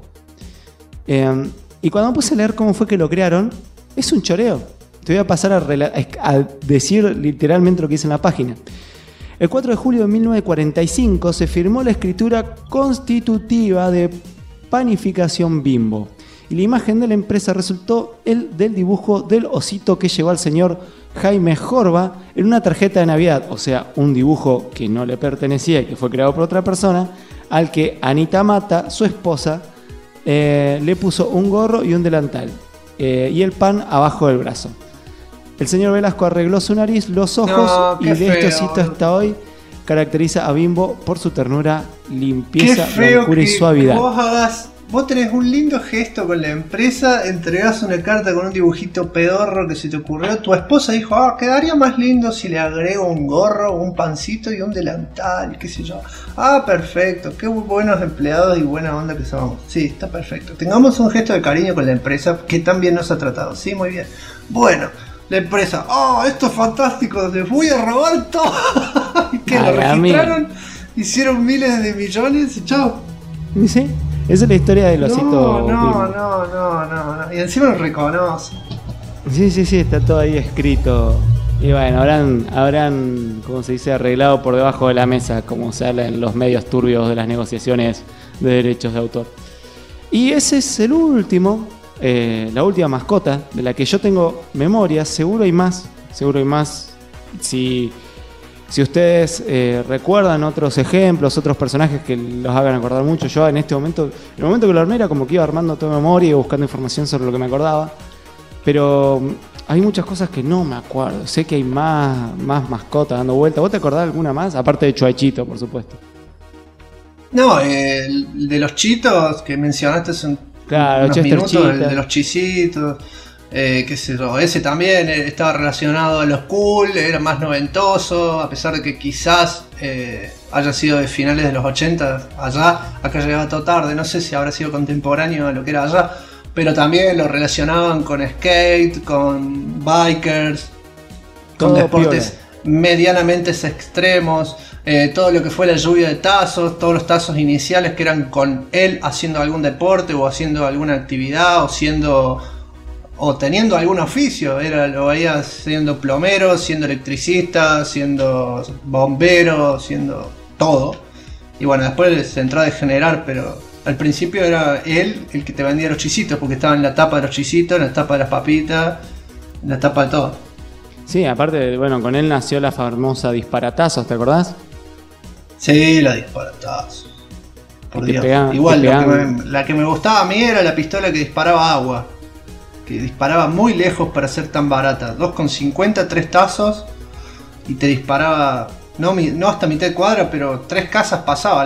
Y cuando me puse a leer cómo fue que lo crearon, es un choreo. Te voy a pasar a decir literalmente lo que dice en la página. El 4 de julio de 1945 se firmó la escritura constitutiva de panificación Bimbo. Y la imagen de la empresa resultó del dibujo del osito que llevó al señor Jaime Jorba en una tarjeta de Navidad. O sea, un dibujo que no le pertenecía y que fue creado por otra persona, al que Anita Mata, su esposa, le puso un gorro y un delantal. Y el pan abajo del brazo. El señor Velasco arregló su nariz, los ojos No, y qué de feo, esto cito boludo. hasta hoy caracteriza a Bimbo por su ternura, Qué limpieza, feo blancura y que suavidad. vos tenés un lindo gesto con la empresa, entregás una carta con un dibujito pedorro que se te ocurrió, tu esposa dijo, quedaría más lindo si le agrego un gorro, un pancito y un delantal, qué sé yo. Perfecto, qué buenos empleados y buena onda que somos. Sí, está perfecto. Tengamos un gesto de cariño con la empresa que tan bien nos ha tratado. Sí, muy bien. Bueno, la empresa, esto es fantástico, les voy a robar todo. Y que lo registraron, hicieron miles de millones y chao. ¿Y sí? Esa es la historia del osito Bimbo. No. Y encima lo reconoce. Sí, está todo ahí escrito. Y bueno, habrán, como se dice, arreglado por debajo de la mesa, como se habla en los medios turbios de las negociaciones de derechos de autor. Y ese es el último, la última mascota de la que yo tengo memoria. Seguro hay más. Si ustedes recuerdan otros ejemplos, otros personajes que los hagan acordar mucho, yo en este momento, en el momento que lo armé era como que iba armando toda memoria y buscando información sobre lo que me acordaba, pero hay muchas cosas que no me acuerdo. Sé que hay más mascotas dando vuelta. ¿Vos te acordás de alguna más? Aparte de Chuachito, por supuesto. No, el de los chitos que mencionaste hace Claro, unos Chester minutos, Cheetah. el de los chisitos. Qué sé yo, ese también estaba relacionado a los cool, era más noventoso, a pesar de que quizás haya sido de finales de los 80 allá, acá llegaba todo tarde, no sé si habrá sido contemporáneo a lo que era allá, pero también lo relacionaban con skate, con bikers, con Todo deportes piola. medianamente extremos, todo lo que fue la lluvia de tazos, todos los tazos iniciales que eran con él haciendo algún deporte o haciendo alguna actividad o teniendo algún oficio, lo veía siendo plomero, siendo electricista, siendo bombero, siendo todo. Y bueno, después se entró a degenerar, pero al principio era él el que te vendía los chisitos, porque estaba en la tapa de los chisitos, en la tapa de las papitas, en la tapa de todo. Sí, aparte, bueno, con él nació la famosa Disparatazos, ¿te acordás? Sí, la disparatazos. Por Que te Dios. pegaban- Igual, te la que me gustaba a mí era la pistola que disparaba agua. Que disparaba muy lejos para ser tan barata. 2,50, 3 tazos. Y te disparaba, no hasta mitad de cuadra, pero 3 casas pasaba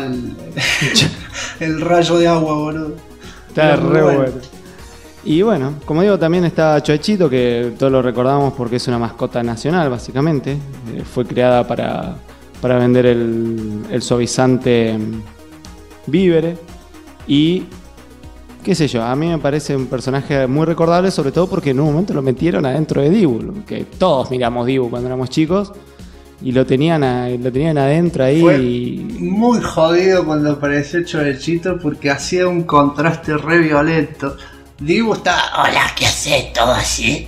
el rayo de agua, boludo. Está Era muy re bueno. bueno. Y bueno, como digo, también está Chuachito, que todos lo recordamos porque es una mascota nacional, básicamente. Fue creada para vender el suavizante Vívere. Y qué sé yo, a mí me parece un personaje muy recordable, sobre todo porque en un momento lo metieron adentro de Dibu, que todos miramos Dibu cuando éramos chicos, y lo tenían adentro ahí. Fue muy jodido cuando apareció Chuechito porque hacía un contraste re violento. Dibu está, hola, ¿qué haces? Todo así.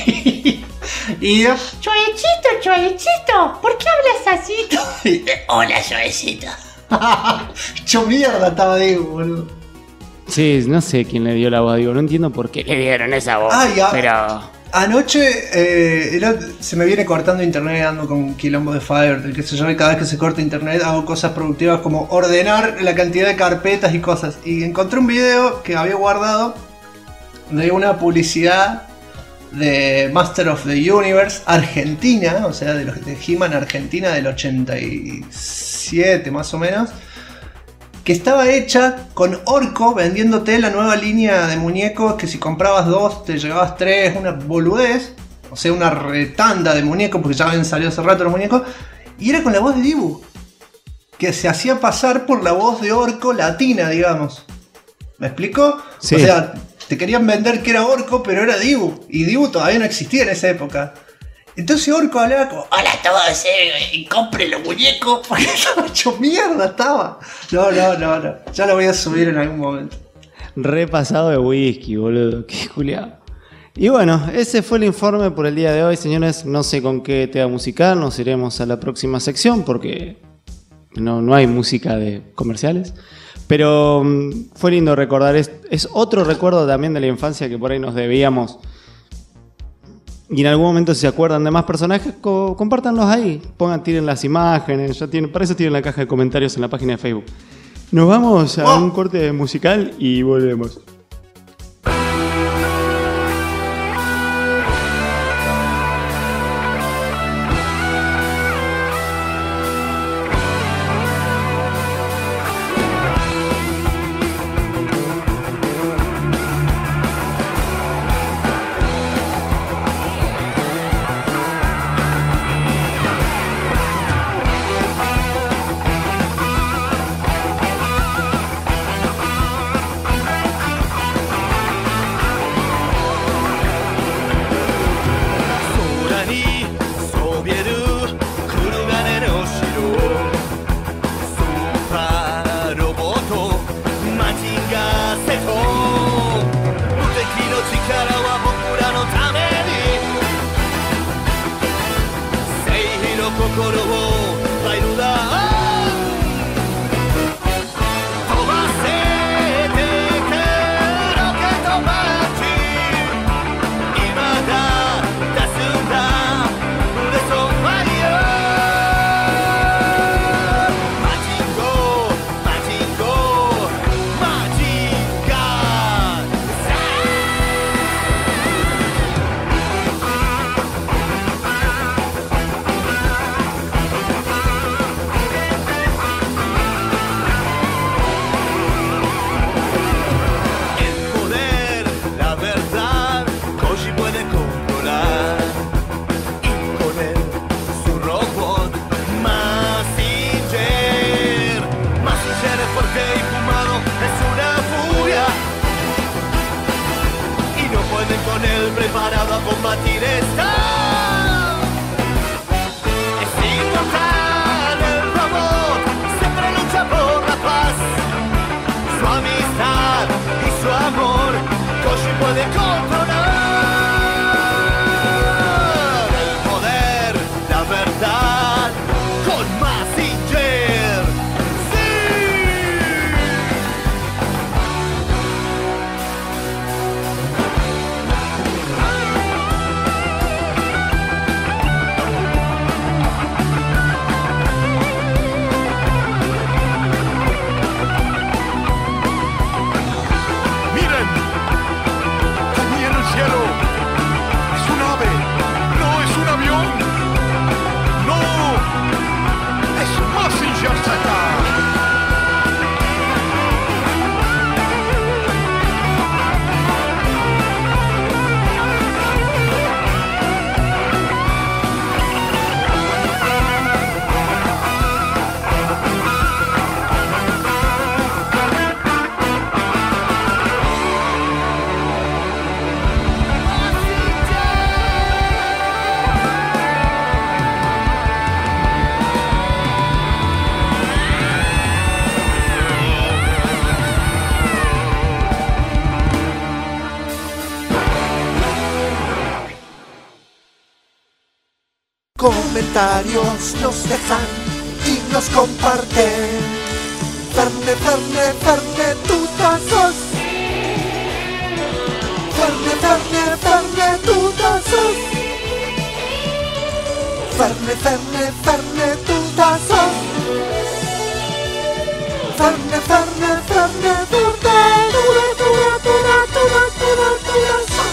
Y yo, Chuechito, ¿por qué hablas así? hola, Chuechito. Hecho mierda estaba Dibu, boludo. Sí, no sé quién le dio la voz a Dibu, no entiendo por qué le dieron esa voz. Pero Anoche se me viene cortando internet, ando con quilombo de Fiverr, qué sé yo, y cada vez que se corta internet hago cosas productivas como ordenar la cantidad de carpetas y cosas. Y encontré un video que había guardado de una publicidad de Master of the Universe Argentina, o sea, de He-Man Argentina del 87 más o menos, que estaba hecha con Orco vendiéndote la nueva línea de muñecos que si comprabas 2 te llevabas 3, una boludez, o sea, una retanda de muñecos porque ya habían salido hace rato los muñecos, y era con la voz de Dibu, que se hacía pasar por la voz de Orco latina, digamos. ¿Me explico? Sí. O sea, te querían vender que era Orco, pero era Dibu, y Dibu todavía no existía en esa época. Entonces Orco hablaba como, hola a todos, compren los muñecos, porque estaba hecho mierda, estaba. No, ya lo voy a subir en algún momento. repasado de whisky, boludo, qué culiado. Y bueno, ese fue el informe por el día de hoy, señores. No sé con qué tema musical, nos iremos a la próxima sección porque no hay música de comerciales. Pero fue lindo recordar, es otro recuerdo también de la infancia que por ahí nos debíamos. Y en algún momento, si se acuerdan de más personajes, compártanlos ahí. Tiren las imágenes. Para eso tienen la caja de comentarios en la página de Facebook. Nos vamos a un corte musical y volvemos. él preparado a combatir está. Es inmortal el robot, siempre lucha por la paz. Su amistad y su amor, Koji puede controlar. El poder, la verdad, con Mazinger. ¡Sí! ¡Miren! ¡Allí en el cielo! ¡Es un ave! ¡No es un avión! ¡No! ¡Es Mazinger Z! Comentarios nos dejan y nos comparten. Ferne, Ferne, Ferne, tutazos. Ferne, Ferne, Ferne, tutazos. Ferne, Ferne, Ferne, tutazos. Ferne, Ferne, Ferne, tutazos.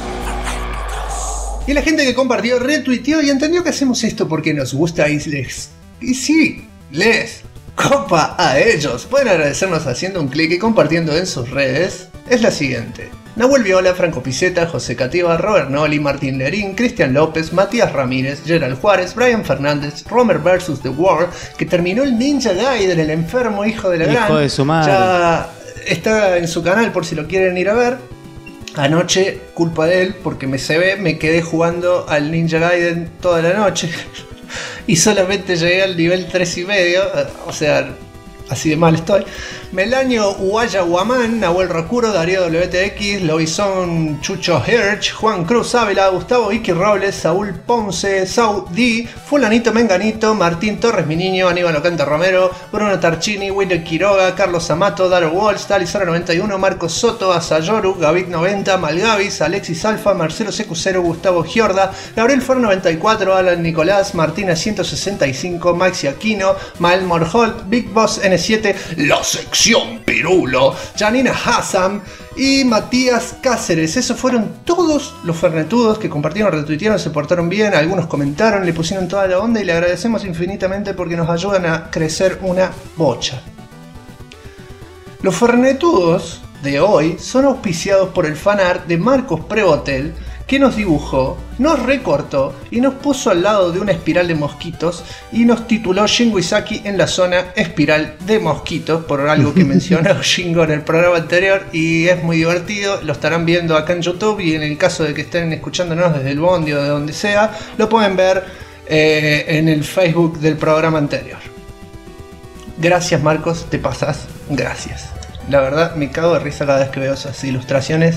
Y la gente que compartió, retuiteó y entendió que hacemos esto porque nos gusta y sí, les copa a ellos. Pueden agradecernos haciendo un clic y compartiendo en sus redes. Es la siguiente: Nahuel Viola, Franco Piceta, José Cativa, Robert Noli, Martín Lerín, Cristian López, Matías Ramírez, Gerald Juárez, Brian Fernández, Romer vs. The World, que terminó el Ninja Gaiden, el enfermo hijo de la gran. Hijo de su madre. Ya está en su canal por si lo quieren ir a ver. Anoche, culpa de él, porque me quedé jugando al Ninja Gaiden toda la noche y solamente llegué al nivel 3,5, o sea, así de mal estoy. Melanio Uaya Guamán, Nahuel Rocuro, Darío WTX, Loizón Chucho Hirsch, Juan Cruz Ávila, Gustavo Vicky Robles, Saúl Ponce, Saudi, Fulanito Menganito, Martín Torres Mi Niño, Aníbal Ocanta Romero, Bruno Tarchini, Willy Quiroga, Carlos Amato, Daro Walsh, Talizora 91, Marcos Soto, Asayoru, Gavit 90, Malgavis, Alexis Alfa, Marcelo CQ0, Gustavo Giorda, Gabriel For 94, Alan Nicolás, Martina 165, Maxi Aquino, Mael Morholt, Big Boss N7, La Sección Pirulo, Janina Hassan y Matías Cáceres. Esos fueron todos los fernetudos que compartieron, retuitearon, se portaron bien, algunos comentaron, le pusieron toda la onda y le agradecemos infinitamente porque nos ayudan a crecer una bocha. Los fernetudos de hoy son auspiciados por el fanart de Marcos Prebotel, que nos dibujó, nos recortó y nos puso al lado de una espiral de mosquitos y nos tituló Shingo Izaki en la zona espiral de mosquitos, por algo que mencionó Shingo en el programa anterior, y es muy divertido. Lo estarán viendo acá en YouTube, y en el caso de que estén escuchándonos desde el bondi o de donde sea, lo pueden ver en el Facebook del programa anterior. Gracias, Marcos, te pasas, gracias. La verdad me cago de risa cada vez que veo esas ilustraciones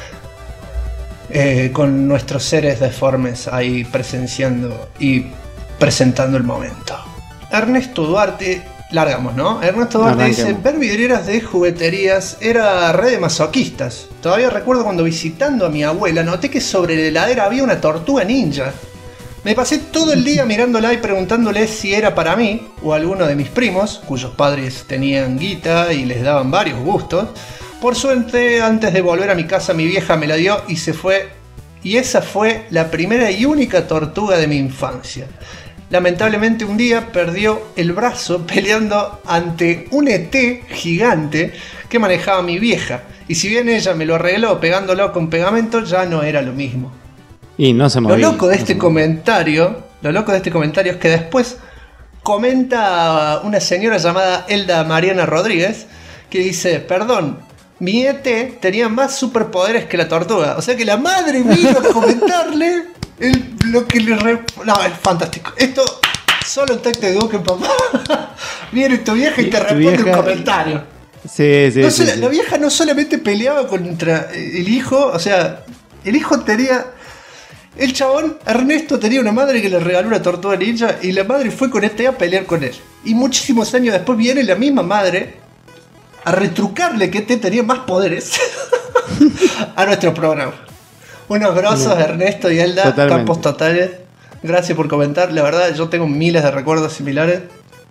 con nuestros seres deformes ahí presenciando y presentando el momento. Ernesto Duarte, largamos, ¿no? Ernesto Duarte dice: ver vidrieras de jugueterías era re de masoquistas. Todavía recuerdo cuando visitando a mi abuela noté que sobre la heladera había una tortuga ninja. Me pasé todo el día mirándola y preguntándole si era para mí o alguno de mis primos, cuyos padres tenían guita y les daban varios gustos. Por suerte, antes de volver a mi casa, mi vieja me la dio y se fue. Y esa fue la primera y única tortuga de mi infancia. Lamentablemente un día perdió el brazo peleando ante un ET gigante que manejaba mi vieja. Y si bien ella me lo arregló pegándolo con pegamento, ya no era lo mismo. Y no se movía. Lo loco de este comentario es que después comenta una señora llamada Elda Mariana Rodríguez, que dice: perdón, mi ET tenía más superpoderes que la tortuga. O sea que la madre vino a comentarle lo que le... No, es fantástico. Esto solo en Tac Tac Duken, papá. Viene tu vieja y te responde un comentario. Sí. La vieja no solamente peleaba contra el hijo, o sea, el hijo tenía... El chabón, Ernesto, tenía una madre que le regaló una tortuga ninja y la madre fue con ET a pelear con él. Y muchísimos años después viene la misma madre a retrucarle que ET tenía más poderes a nuestro programa. Unos grosos, Ernesto y Elda, campos totales. Gracias por comentar, la verdad yo tengo miles de recuerdos similares.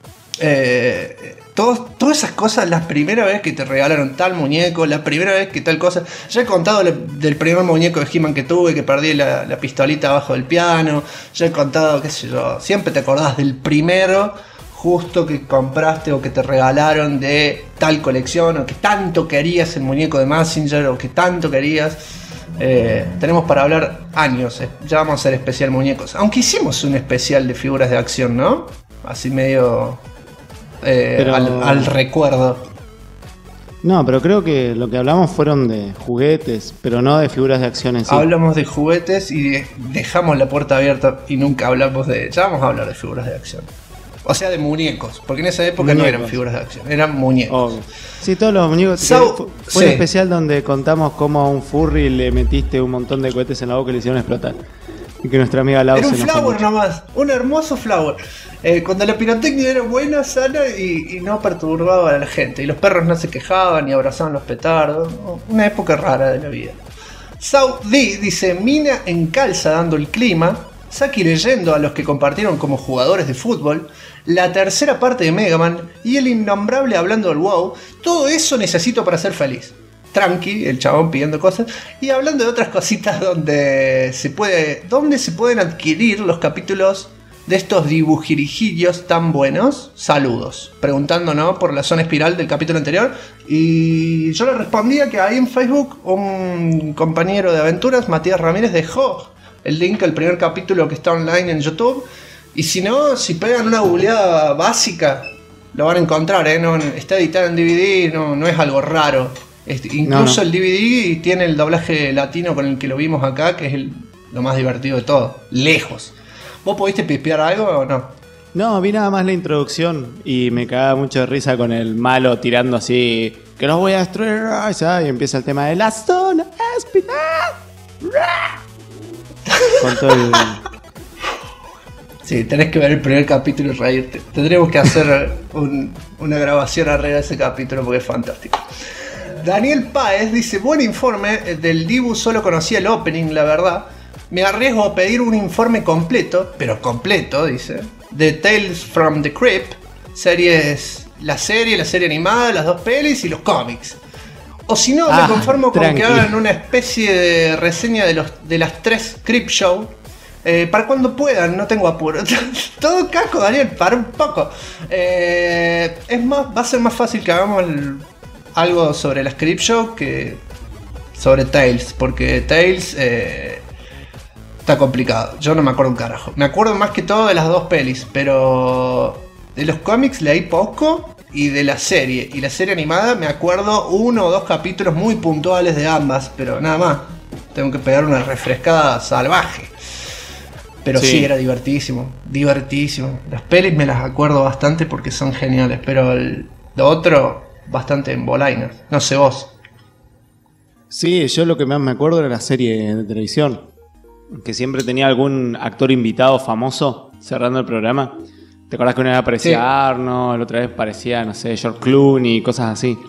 Todas esas cosas, la primera vez que te regalaron tal muñeco, la primera vez que tal cosa. Ya he contado del primer muñeco de He-Man que tuve, que perdí la pistolita abajo del piano. Ya he contado, qué sé yo, siempre te acordás del primero justo que compraste o que te regalaron de tal colección, o que tanto querías el muñeco de Mazinger, o que tanto querías. Tenemos para hablar años, ya vamos a hacer especial muñecos. Aunque hicimos un especial de figuras de acción, ¿no? Así medio... al recuerdo. No, pero creo que lo que hablamos fueron de juguetes, pero no de figuras de acción en sí. Hablamos de juguetes y dejamos la puerta abierta y nunca hablamos de... Ya vamos a hablar de figuras de acción. O sea, de muñecos, porque en esa época no eran figuras de acción, eran muñecos. Obvio. Sí, todos los muñecos. Fue un especial donde contamos cómo a un furry le metiste un montón de cohetes en la boca y le hicieron explotar. Y que nuestra amiga Lau era un se flower nomás, un hermoso flower. Cuando la pirotecnia era buena, sana y no perturbaba a la gente. Y los perros no se quejaban y abrazaban los petardos. Una época rara de la vida. Sau D dice: Mina en calza dando el clima. Saki leyendo a los que compartieron como jugadores de fútbol. La tercera parte de Mega Man. Y el innombrable hablando del WoW. Todo eso necesito para ser feliz. Tranqui, el chabón pidiendo cosas. Y hablando de otras cositas donde se pueden adquirir los capítulos de estos dibujirijillos tan buenos. Saludos. Preguntándonos por la zona espiral del capítulo anterior. Y yo le respondía que ahí en Facebook un compañero de aventuras, Matías Ramírez, dejó el link al primer capítulo que está online en YouTube. Y si no, si pegan una googleada básica, lo van a encontrar, no, está editado en DVD, no es algo raro. Incluso el DVD tiene el doblaje latino con el que lo vimos acá, que es lo más divertido de todo. Lejos. ¿Vos pudiste pispear algo o no? No, vi nada más la introducción y me cagaba mucho de risa con el malo tirando así, que los voy a destruir, y empieza el tema de la zona espiral. Con todo el... Sí, tenés que ver el primer capítulo y reírte. Tendremos que hacer una grabación arriba de ese capítulo porque es fantástico. Daniel Páez dice: buen informe, del Dibu solo conocía el opening, la verdad. Me arriesgo a pedir un informe completo, pero completo, dice, de Tales from the Crypt. La serie animada, las 2 pelis y los cómics. O si no, me conformo con que hagan una especie de reseña de las 3 Crypt Show. Para cuando puedan, no tengo apuro. Todo casco, Daniel, para un poco. Va a ser más fácil que hagamos algo sobre las Crypt Show que sobre Tales, porque Tales está complicado. Yo no me acuerdo un carajo. Me acuerdo más que todo de las 2 pelis, pero de los cómics leí poco, y de la serie. Y la serie animada me acuerdo 1 o 2 capítulos muy puntuales de ambas, pero nada más. Tengo que pegar una refrescada salvaje. Pero sí, era divertidísimo. Divertidísimo. Las pelis me las acuerdo bastante porque son geniales, pero lo otro, bastante en bolainas. No sé vos. Sí, yo lo que más me acuerdo era la serie de televisión, que siempre tenía algún actor invitado famoso cerrando el programa. ¿Te acordás que una vez aparecía Arnold, la otra vez parecía, no sé, George Clooney, cosas así?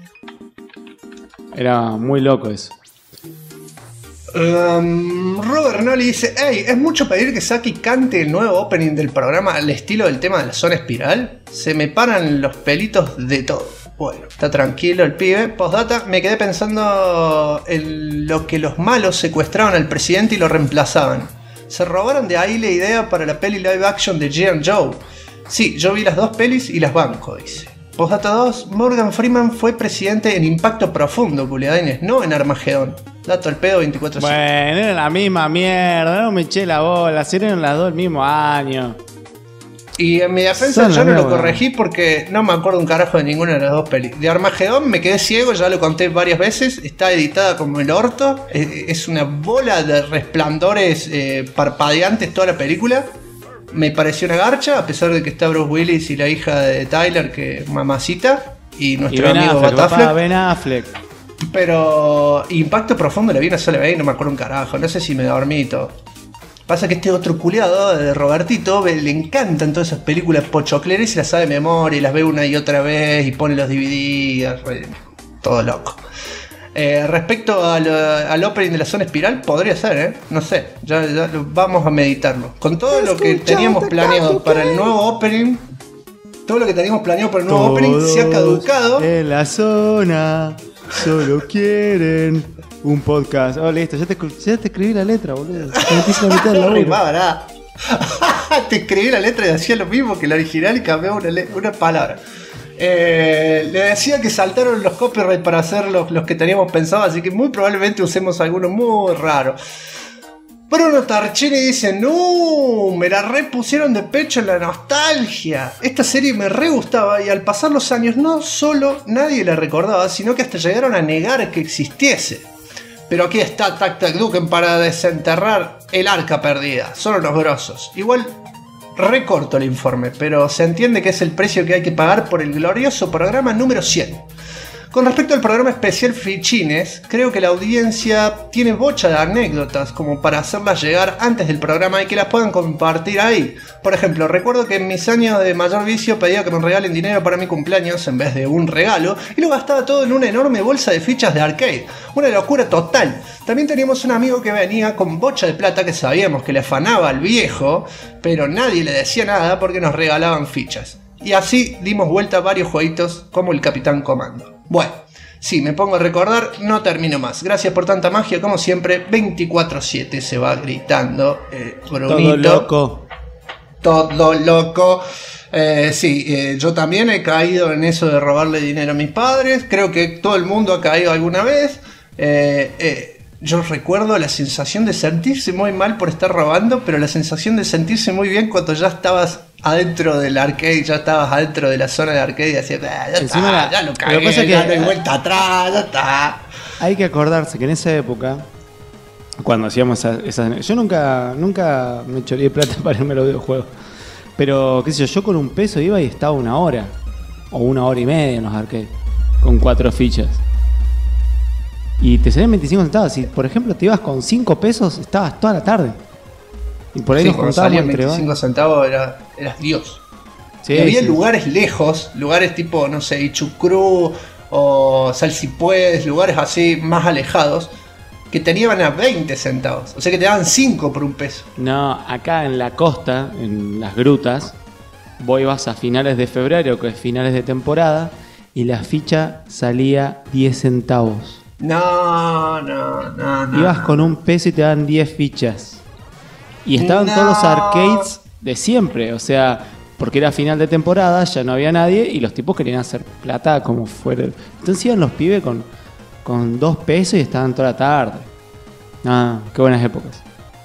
Era muy loco eso. Robert Nolly dice: hey, ¿es mucho pedir que Saki cante el nuevo opening del programa al estilo del tema de la zona espiral? Se me paran los pelitos de todo. Bueno, está tranquilo el pibe. Postdata, me quedé pensando en lo que los malos secuestraron al presidente y lo reemplazaban. Se robaron de ahí la idea para la peli live action de G.I. Joe. Sí, yo vi las 2 pelis y las banco, dice. Postdata 2, Morgan Freeman fue presidente en Impacto Profundo, culiadines, no en Armagedón. Dato al pedo 24/7. Bueno, era la misma mierda, no me eché la bola, si eran las 2 el mismo año. Y en mi defensa Son yo la no lo mierda. corregí porque no me acuerdo un carajo de ninguna de las dos pelis. De Armagedón me quedé ciego, ya lo conté varias veces. Está editada como el orto. Es una bola de resplandores parpadeantes toda la película. Me pareció una garcha, a pesar de que está Bruce Willis y la hija de Tyler, que mamacita. Y Y nuestro Ben amigo Affleck, Batafleck. papá, Ben Affleck. Pero Impacto Profundo la vi una sola vez y no me acuerdo un carajo. No sé si me dormí y todo. Pasa que este otro culiado de Robertito le encantan todas esas películas pochocleras y se las sabe de memoria y las ve una y otra vez y pone los DVD. Todo loco. Respecto al opening de la zona espiral, podría ser, no sé. Ya vamos a meditarlo. Con todo lo que teníamos planeado para el nuevo opening. Todo lo que teníamos planeado para el nuevo opening se ha caducado. En la zona solo quieren un podcast. Oh, listo, ya te escribí la letra, boludo. Me metiste la mitad del laburo. Rimaba nada. Te escribí la letra y hacía lo mismo que la original y cambiaba una palabra. Le decía que saltaron los copyrights para hacer los que teníamos pensado, así que muy probablemente usemos alguno muy raro. Bruno Tarchini dice: no, me la repusieron de pecho en la nostalgia. Esta serie me re gustaba y al pasar los años no solo nadie la recordaba, sino que hasta llegaron a negar que existiese. Pero aquí está Tac Tac Duken para desenterrar el arca perdida. Son unos grosos. Igual recorto el informe, pero se entiende que es el precio que hay que pagar por el glorioso programa número 100. Con respecto al programa especial Fichines, creo que la audiencia tiene bocha de anécdotas como para hacerlas llegar antes del programa y que las puedan compartir ahí. Por ejemplo, recuerdo que en mis años de mayor vicio pedía que me regalen dinero para mi cumpleaños en vez de un regalo y lo gastaba todo en una enorme bolsa de fichas de arcade. Una locura total. También teníamos un amigo que venía con bocha de plata que sabíamos que le afanaba al viejo, pero nadie le decía nada porque nos regalaban fichas. Y así dimos vuelta a varios jueguitos como el Capitán Comando. Bueno, si me pongo a recordar, no termino más. Gracias por tanta magia, como siempre. 24/7 se va gritando. Brunito. Todo loco. Todo loco. Yo también he caído en eso de robarle dinero a mis padres. Creo que todo el mundo ha caído alguna vez. Yo recuerdo la sensación de sentirse muy mal por estar robando, pero la sensación de sentirse muy bien cuando ya estabas adentro del arcade, ya estabas adentro de la zona de arcade y decías, ya está, ya lo cagué, pasa es que ya no hay vuelta atrás, ya está. Hay que acordarse que en esa época, cuando hacíamos esas... Yo nunca me choreé plata para irme a los videojuegos. Pero, qué sé yo con un peso iba y estaba 1 hora. O 1 hora y media en los arcades. Con 4 fichas. Y te salían 25 centavos. Si, por ejemplo, te ibas con 5 pesos, estabas toda la tarde. Y por ahí nos cuando juntábamos salían entre 25 centavos eras Dios. Sí, y había sí. lugares lejos, lugares tipo, no sé, Ichucrú o Salsipuedes, lugares así más alejados, que tenían a 20 centavos. O sea que te daban 5 por un peso. No, acá en la costa, en las grutas, vos ibas a finales de febrero, que es finales de temporada, y la ficha salía 10 centavos. No. Ibas con un peso y te daban 10 fichas. Y estaban todos los arcades de siempre, o sea, porque era final de temporada, ya no había nadie y los tipos querían hacer plata como fuera. Entonces iban los pibes con 2 pesos y estaban toda la tarde. Ah, qué buenas épocas.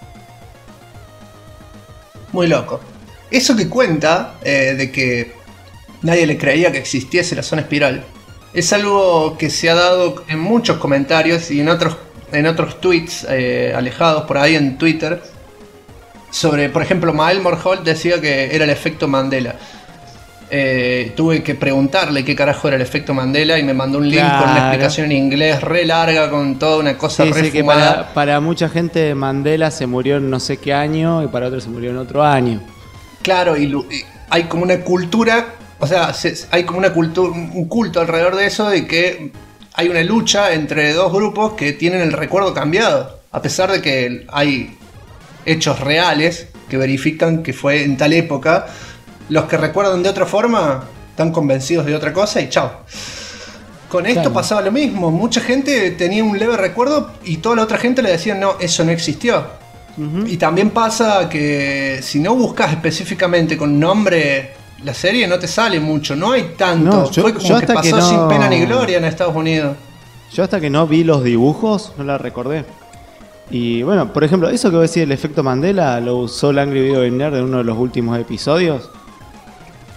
Muy loco. Eso que cuenta de que nadie le creía que existiese la zona espiral es algo que se ha dado en muchos comentarios y en otros tweets alejados por ahí en Twitter. Sobre, por ejemplo, Mael Morholt decía que era el efecto Mandela. Tuve que preguntarle qué carajo era el efecto Mandela y me mandó un link con una explicación en inglés re larga con toda una cosa Sí, re sí, que fumada. para mucha gente Mandela se murió en no sé qué año y para otros se murió en otro año. Claro, y hay como una cultura, o sea, hay como una cultura, un culto alrededor de eso de que hay una lucha entre dos grupos que tienen el recuerdo cambiado, a pesar de que hay hechos reales que verifican que fue en tal época. Los que recuerdan de otra forma están convencidos de otra cosa y chao. Con esto Claro. pasaba lo mismo. Mucha gente tenía un leve recuerdo y toda la otra gente le decía no, eso no existió. Y también pasa que si no buscas específicamente con nombre la serie no te sale mucho, no hay tanto. No, Fue como que hasta pasó que no- sin pena ni gloria en Estados Unidos. Yo hasta que no vi los dibujos no la recordé. Y bueno, por ejemplo, eso que voy a decir, el efecto Mandela, lo usó el Angry Video Game Nerd en uno de los últimos episodios.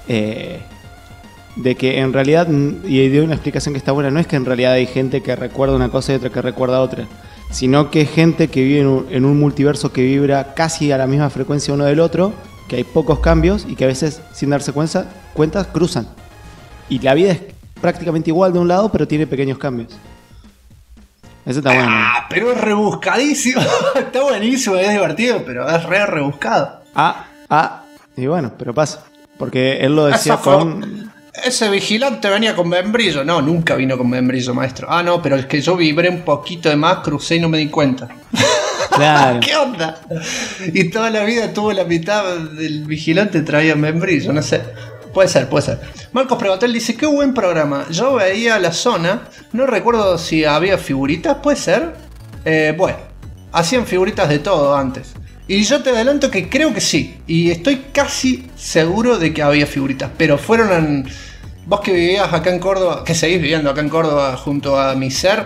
de que en realidad, y dio una explicación que está buena, no es que en realidad hay gente que recuerda una cosa y otra que recuerda otra, sino que es gente que vive en un multiverso que vibra casi a la misma frecuencia uno del otro, que hay pocos cambios y que a veces sin darse cuentas cruzan. Y la vida es prácticamente igual de un lado, pero tiene pequeños cambios. Eso está bueno. Pero es rebuscadísimo. Está buenísimo, es divertido, pero es rebuscado. Y bueno, pero pasa. Porque él lo decía con... Ese vigilante venía con membrillo. No, nunca vino con membrillo, maestro. Ah, no, pero es que yo vibré un poquito de más, crucé y no me di cuenta. Claro. ¿Qué onda? Y toda la vida tuvo la mitad del vigilante traía membrillo, no sé. Puede ser. Marcos Prebatel dice, qué buen programa. Yo veía la zona, no recuerdo si había figuritas, puede ser. Bueno, hacían figuritas de todo antes. Y yo te adelanto que creo que sí. Y estoy casi seguro de que había figuritas. Pero fueron... Vos que vivías acá en Córdoba, que seguís viviendo acá en Córdoba junto a mi ser,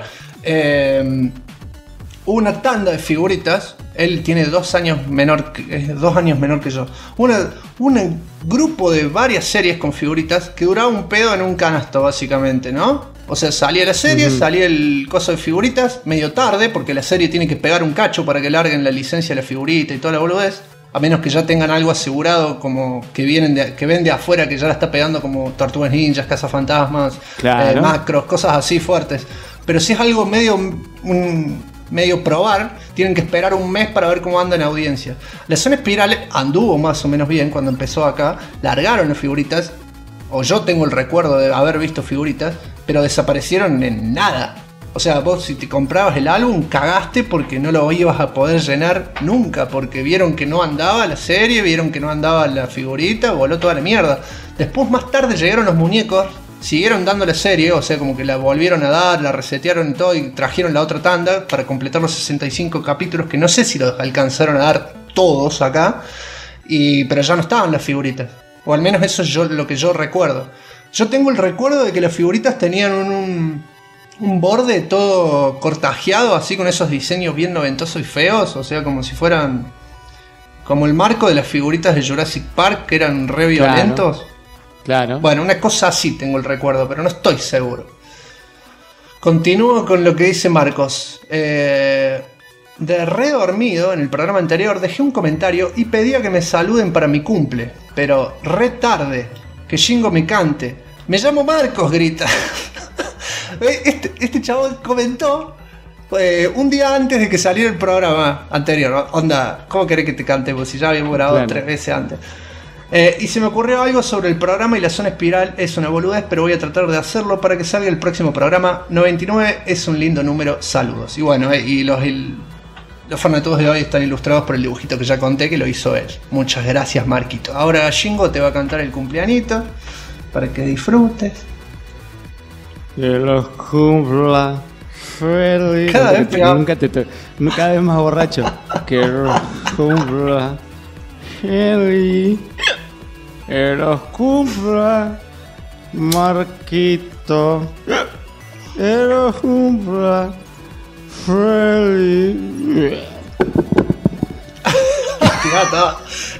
hubo una tanda de figuritas. Él tiene 2 años menor que yo. Un grupo de varias series con figuritas que duraba un pedo en un canasto, básicamente, ¿no? O sea, salía la serie, salía el coso de figuritas medio tarde, porque la serie tiene que pegar un cacho para que larguen la licencia de la figurita y toda la boludez. A menos que ya tengan algo asegurado, como que ven de afuera, que ya la está pegando, como Tortugas Ninjas, Cazafantasmas, claro. Macros, cosas así fuertes. Pero si es algo medio probar, tienen que esperar un mes para ver cómo anda en audiencia. La Zona Espiral anduvo más o menos bien cuando empezó acá, largaron las figuritas, o yo tengo el recuerdo de haber visto figuritas, pero desaparecieron en nada. O sea, vos si te comprabas el álbum cagaste porque no lo ibas a poder llenar nunca, porque vieron que no andaba la serie, vieron que no andaba la figurita, voló toda la mierda. Después más tarde llegaron los muñecos, siguieron dando la serie, o sea, como que la volvieron a dar, la resetearon y todo, y trajeron la otra tanda para completar los 65 capítulos, que no sé si los alcanzaron a dar todos acá, pero ya no estaban las figuritas. O al menos eso es lo que yo recuerdo. Yo tengo el recuerdo de que las figuritas tenían un borde todo cortajeado, así con esos diseños bien noventosos y feos, o sea, como si fueran... como el marco de las figuritas de Jurassic Park, que eran re violentos. Claro. Bueno, una cosa así tengo el recuerdo, pero no estoy seguro. Continúo con lo que dice Marcos. De redormido, en el programa anterior, dejé un comentario y pedía que me saluden para mi cumple. Pero re tarde, que Shingo me cante. Me llamo Marcos, grita. Este chavo comentó un día antes de que saliera el programa anterior, ¿no? Onda, ¿cómo querés que te cante? Pues si ya habíamos grabado 3 veces antes. Y se me ocurrió algo sobre el programa y la Zona Espiral. Es una boludez, pero voy a tratar de hacerlo para que salga el próximo programa. 99 es un lindo número, saludos. Y bueno, y los fanáticos de hoy están ilustrados por el dibujito que ya conté, que lo hizo él. Muchas gracias, Marquito. Ahora Shingo te va a cantar el cumpleañito para que disfrutes. Que los cumpla feliz. Cada vez peor. Cada vez más borracho. Que los cumpla feliz. Que los cumpla Marquito. Que los cumpla feliz. Gato.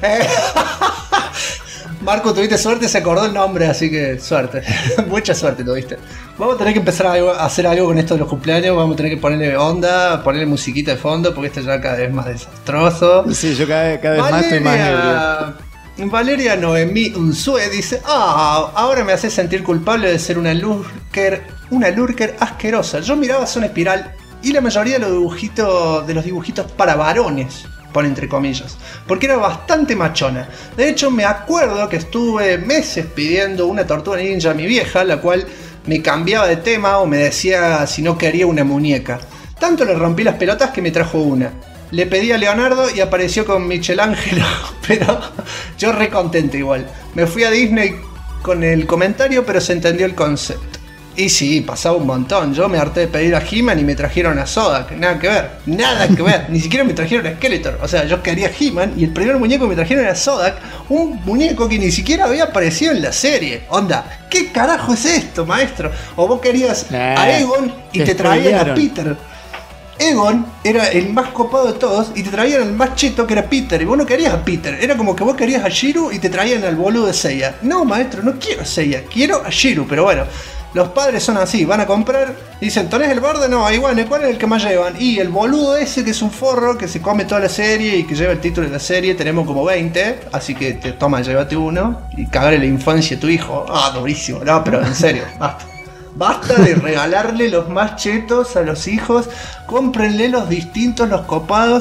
Marco, tuviste suerte, se acordó el nombre, así que suerte. Mucha suerte tuviste. Vamos a tener que empezar a hacer algo con esto de los cumpleaños. Vamos a tener que ponerle onda, ponerle musiquita de fondo, porque esto ya cada vez es más desastroso. Sí, yo cada vez más estoy más ebrio. Valeria Noemí Unzue dice: ahora me hace sentir culpable de ser una lurker asquerosa. Yo miraba Zona Espiral y la mayoría de los dibujitos para varones, pone entre comillas, porque era bastante machona. De hecho, me acuerdo que estuve meses pidiendo una tortuga ninja a mi vieja, la cual me cambiaba de tema o me decía si no quería una muñeca. Tanto le rompí las pelotas que me trajo una. Le pedí a Leonardo y apareció con Michelangelo, pero yo re contento igual. Me fui a Disney con el comentario, pero se entendió el concepto. Y sí, pasaba un montón. Yo me harté de pedir a He-Man y me trajeron a Zodak. Nada que ver. Ni siquiera me trajeron a Skeletor. O sea, yo quería He-Man y el primer muñeco que me trajeron era Zodak. Un muñeco que ni siquiera había aparecido en la serie. Onda, ¿qué carajo es esto, maestro? O vos querías a Egon y te traían a Peter. Egon era el más copado de todos y te traían el más cheto que era Peter. Y vos no querías a Peter, era como que vos querías a Shiro y te traían al boludo de Seiya. No, maestro, no quiero a Seiya, quiero a Shiro. Pero bueno, los padres son así, van a comprar y dicen, ¿tenés el verde? No, ahí bueno, ¿cuál es el que más llevan? Y el boludo ese que es un forro, que se come toda la serie y que lleva el título de la serie, tenemos como 20, así que toma, llévate uno y cagarle la infancia a tu hijo. Ah, durísimo, no, pero en serio, basta. Basta de regalarle los más chetos a los hijos. Cómprenle los distintos, los copados.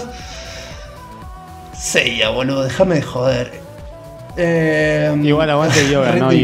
Seiya, boludo, déjame de joder. Igual aguante Yoga, ¿no?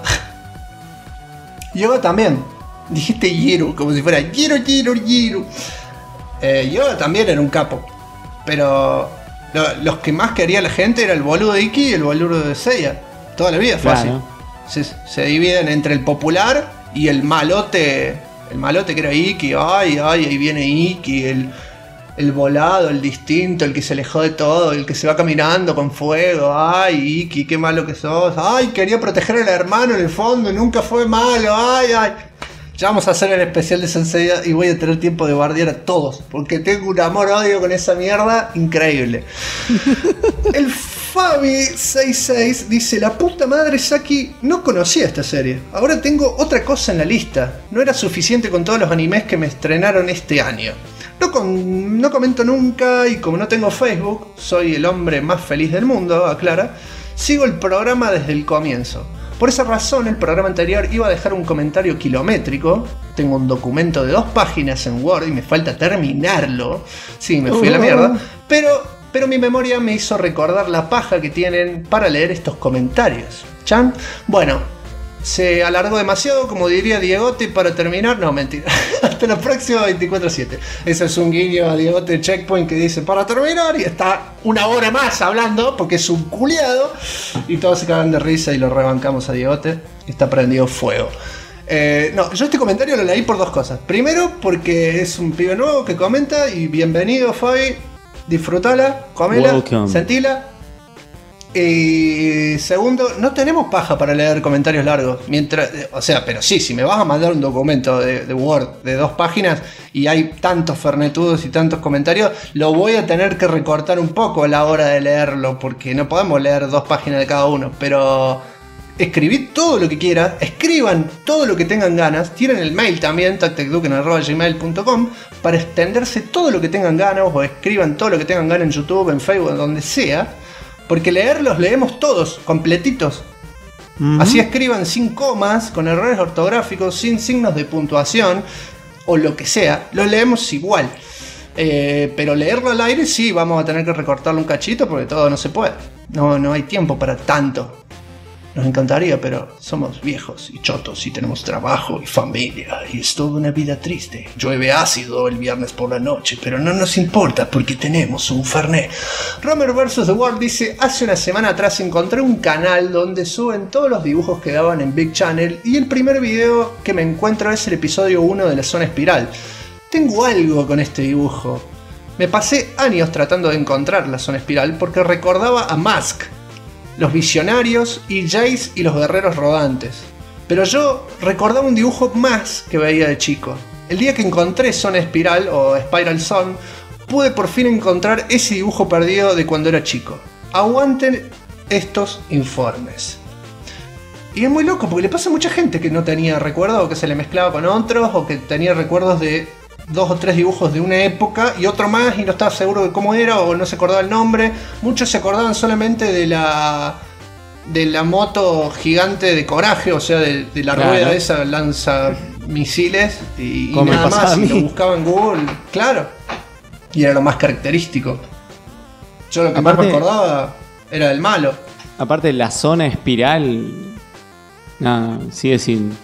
Yoga también. Dijiste Yiru, como si fuera Yiru. Yoga también era un capo. Pero los que más quería la gente era el boludo de Iki y el boludo de Seiya. Toda la vida fue claro. así. Se dividen entre el popular y el malote que era Iki, ahí viene Iki, el volado, el distinto, el que se alejó de todo, el que se va caminando con fuego, ay Iki, qué malo que sos, ay, quería proteger al hermano en el fondo y nunca fue malo, ay. Ya vamos a hacer el especial de Sensei y voy a tener tiempo de bardear a todos, porque tengo un amor-odio con esa mierda increíble. El Fabi66 dice, la puta madre, Saki, no conocía esta serie. Ahora tengo otra cosa en la lista. No era suficiente con todos los animes que me estrenaron este año. No comento nunca y como no tengo Facebook, soy el hombre más feliz del mundo, aclara, sigo el programa desde el comienzo. Por esa razón, el programa anterior iba a dejar un comentario kilométrico. Tengo un documento de 2 páginas en Word y me falta terminarlo. Sí, me fui a la mierda. Pero mi memoria me hizo recordar la paja que tienen para leer estos comentarios. ¿Chan? Bueno, se alargó demasiado, como diría Diegote, para terminar. No, mentira. Hasta la próxima 24/7. Eso es un guiño a Diegote Checkpoint que dice para terminar y está 1 hora más hablando porque es un culiado. Y todos se cagan de risa y lo rebancamos a Diegote. Está prendido fuego. No, yo este comentario lo leí por 2 cosas. Primero, porque es un pibe nuevo que comenta y bienvenido, Fabi. Disfrutala, comela, welcome. Sentila. Y segundo, no tenemos paja para leer comentarios largos. Pero sí, si me vas a mandar un documento de Word de 2 páginas y hay tantos fernetudos y tantos comentarios, lo voy a tener que recortar un poco a la hora de leerlo, porque no podemos leer 2 páginas de cada uno. Pero escribid todo lo que quieran, escriban todo lo que tengan ganas, tiren el mail también, tactacduken@gmail.com, para extenderse todo lo que tengan ganas, o escriban todo lo que tengan ganas en YouTube, en Facebook, en donde sea, porque leerlos leemos todos, completitos. Así escriban sin comas, con errores ortográficos, sin signos de puntuación, o lo que sea, lo leemos igual. Pero leerlo al aire sí, vamos a tener que recortarlo un cachito, porque todo no se puede. No hay tiempo para tanto. Nos encantaría, pero somos viejos y chotos y tenemos trabajo y familia y es toda una vida triste. Llueve ácido el viernes por la noche, pero no nos importa porque tenemos un Fernet. Romer vs. The World dice, hace una semana atrás encontré un canal donde suben todos los dibujos que daban en Big Channel y el primer video que me encuentro es el episodio 1 de la zona espiral. Tengo algo con este dibujo. Me pasé años tratando de encontrar la zona espiral porque recordaba a Mask, los visionarios y Jace y los guerreros rodantes. Pero yo recordaba un dibujo más que veía de chico. El día que encontré Zona Espiral o Spiral Zone, pude por fin encontrar ese dibujo perdido de cuando era chico. Aguanten estos informes. Y es muy loco porque le pasa a mucha gente que no tenía recuerdos o que se le mezclaba con otros o que tenía recuerdos de 2 o 3 dibujos de una época y otro más y no estaba seguro de cómo era o no se acordaba el nombre. Muchos se acordaban solamente de la moto gigante de Coraje, o sea, de la rueda esa lanza misiles y nada más, y lo buscaba en Google, claro, y era lo más característico. Yo lo que más me acordaba era del malo. Aparte, la zona espiral sigue sin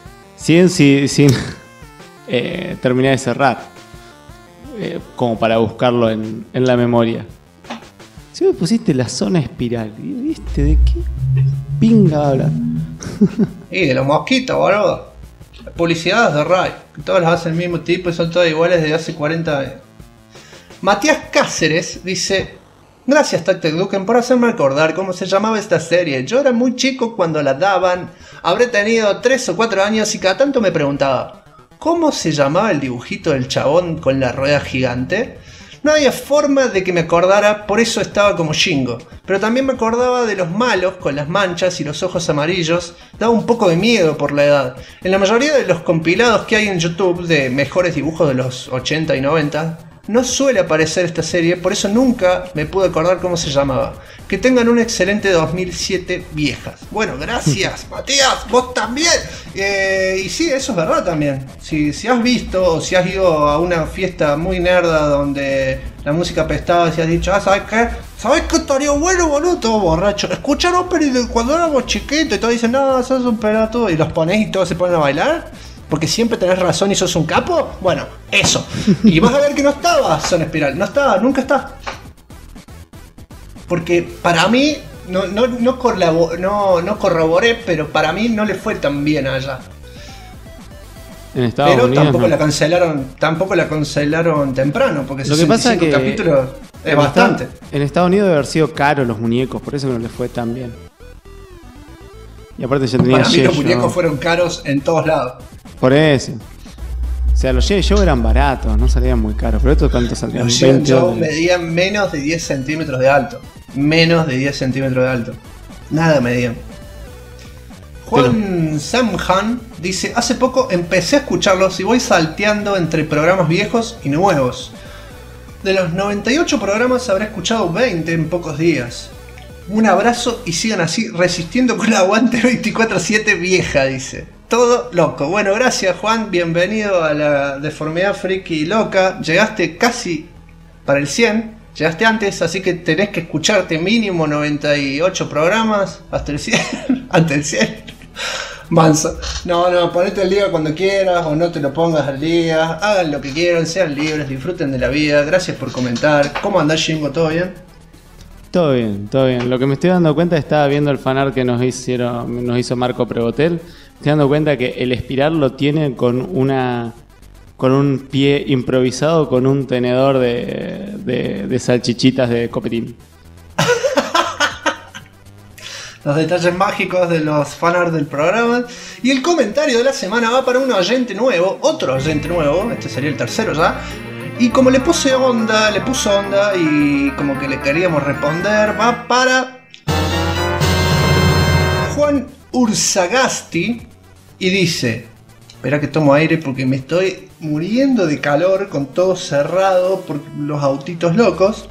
terminar de cerrar, como para buscarlo en la memoria. Si me pusiste la zona espiral, ¿viste de qué pinga habla? Y de los mosquitos, boludo. Las publicidades de Ray, que todas las hacen el mismo tipo y son todas iguales desde hace 40 años. Matías Cáceres dice: gracias Tactacduken por hacerme recordar cómo se llamaba esta serie. Yo era muy chico cuando la daban, habré tenido 3 o 4 años y cada tanto me preguntaba: ¿cómo se llamaba el dibujito del chabón con la rueda gigante? No había forma de que me acordara, por eso estaba como Shingo. Pero también me acordaba de los malos con las manchas y los ojos amarillos. Daba un poco de miedo por la edad. En la mayoría de los compilados que hay en YouTube de mejores dibujos de los 80 y 90, no suele aparecer esta serie, por eso nunca me pude acordar cómo se llamaba. Que tengan un excelente 2007 viejas. Bueno, gracias Matías, vos también. Y sí, eso es verdad también. Si has visto o si has ido a una fiesta muy nerda donde la música apestaba y si has dicho, ¿sabes qué? ¿Sabes qué estaría bueno, boludo? Todo borracho. Escuchar ópera de cuando éramos chiquitos y todos dicen, no, sos un pelotudo. Y los ponés y todos se ponen a bailar. Porque siempre tenés razón y sos un capo. Bueno, eso. Y vas a ver que no estaba Son Espiral. No estaba, nunca está. Porque para mí, no corroboré, pero para mí no le fue tan bien allá. En Estados pero Unidos tampoco la cancelaron temprano, porque lo que pasa es que capítulos es bastante. En Estados Unidos debe haber sido caro los muñecos, por eso no les fue tan bien. Y aparte ya tenía para mí los G.I. muñecos Joe. fueron caros en todos lados. Por eso. O sea, los G.I. Joe eran baratos, no salían muy caros. Pero estos cuántos salían. Los G.I. Joe medían menos de 10 centímetros de alto. Menos de 10 centímetros de alto. Nada medían. Juan Samhan dice, hace poco empecé a escucharlos y voy salteando entre programas viejos y nuevos. De los 98 programas habré escuchado 20 en pocos días. Un abrazo y sigan así resistiendo con el aguante 24/7 vieja, dice. Todo loco. Bueno, gracias Juan, bienvenido a la deformidad friki loca. Llegaste casi para el 100, llegaste antes, así que tenés que escucharte mínimo 98 programas hasta el 100. Ante el 100. Manso. No, ponete al día cuando quieras o no te lo pongas al día. Hagan lo que quieran, sean libres, disfruten de la vida. Gracias por comentar. ¿Cómo andás, Shingo? ¿Todo bien? Todo bien, todo bien. Lo que me estoy dando cuenta, estaba viendo el fanart que nos hizo Marco Prevotel. Estoy dando cuenta que el espiral lo tiene con un pie improvisado con un tenedor de salchichitas de copetín. Los detalles mágicos de los fanarts del programa. Y el comentario de la semana va para un oyente nuevo, otro oyente nuevo, este sería el tercero ya. Y como le puso onda y como que le queríamos responder, va para Juan Ursagasti y dice, espera que tomo aire porque me estoy muriendo de calor con todo cerrado por los autitos locos.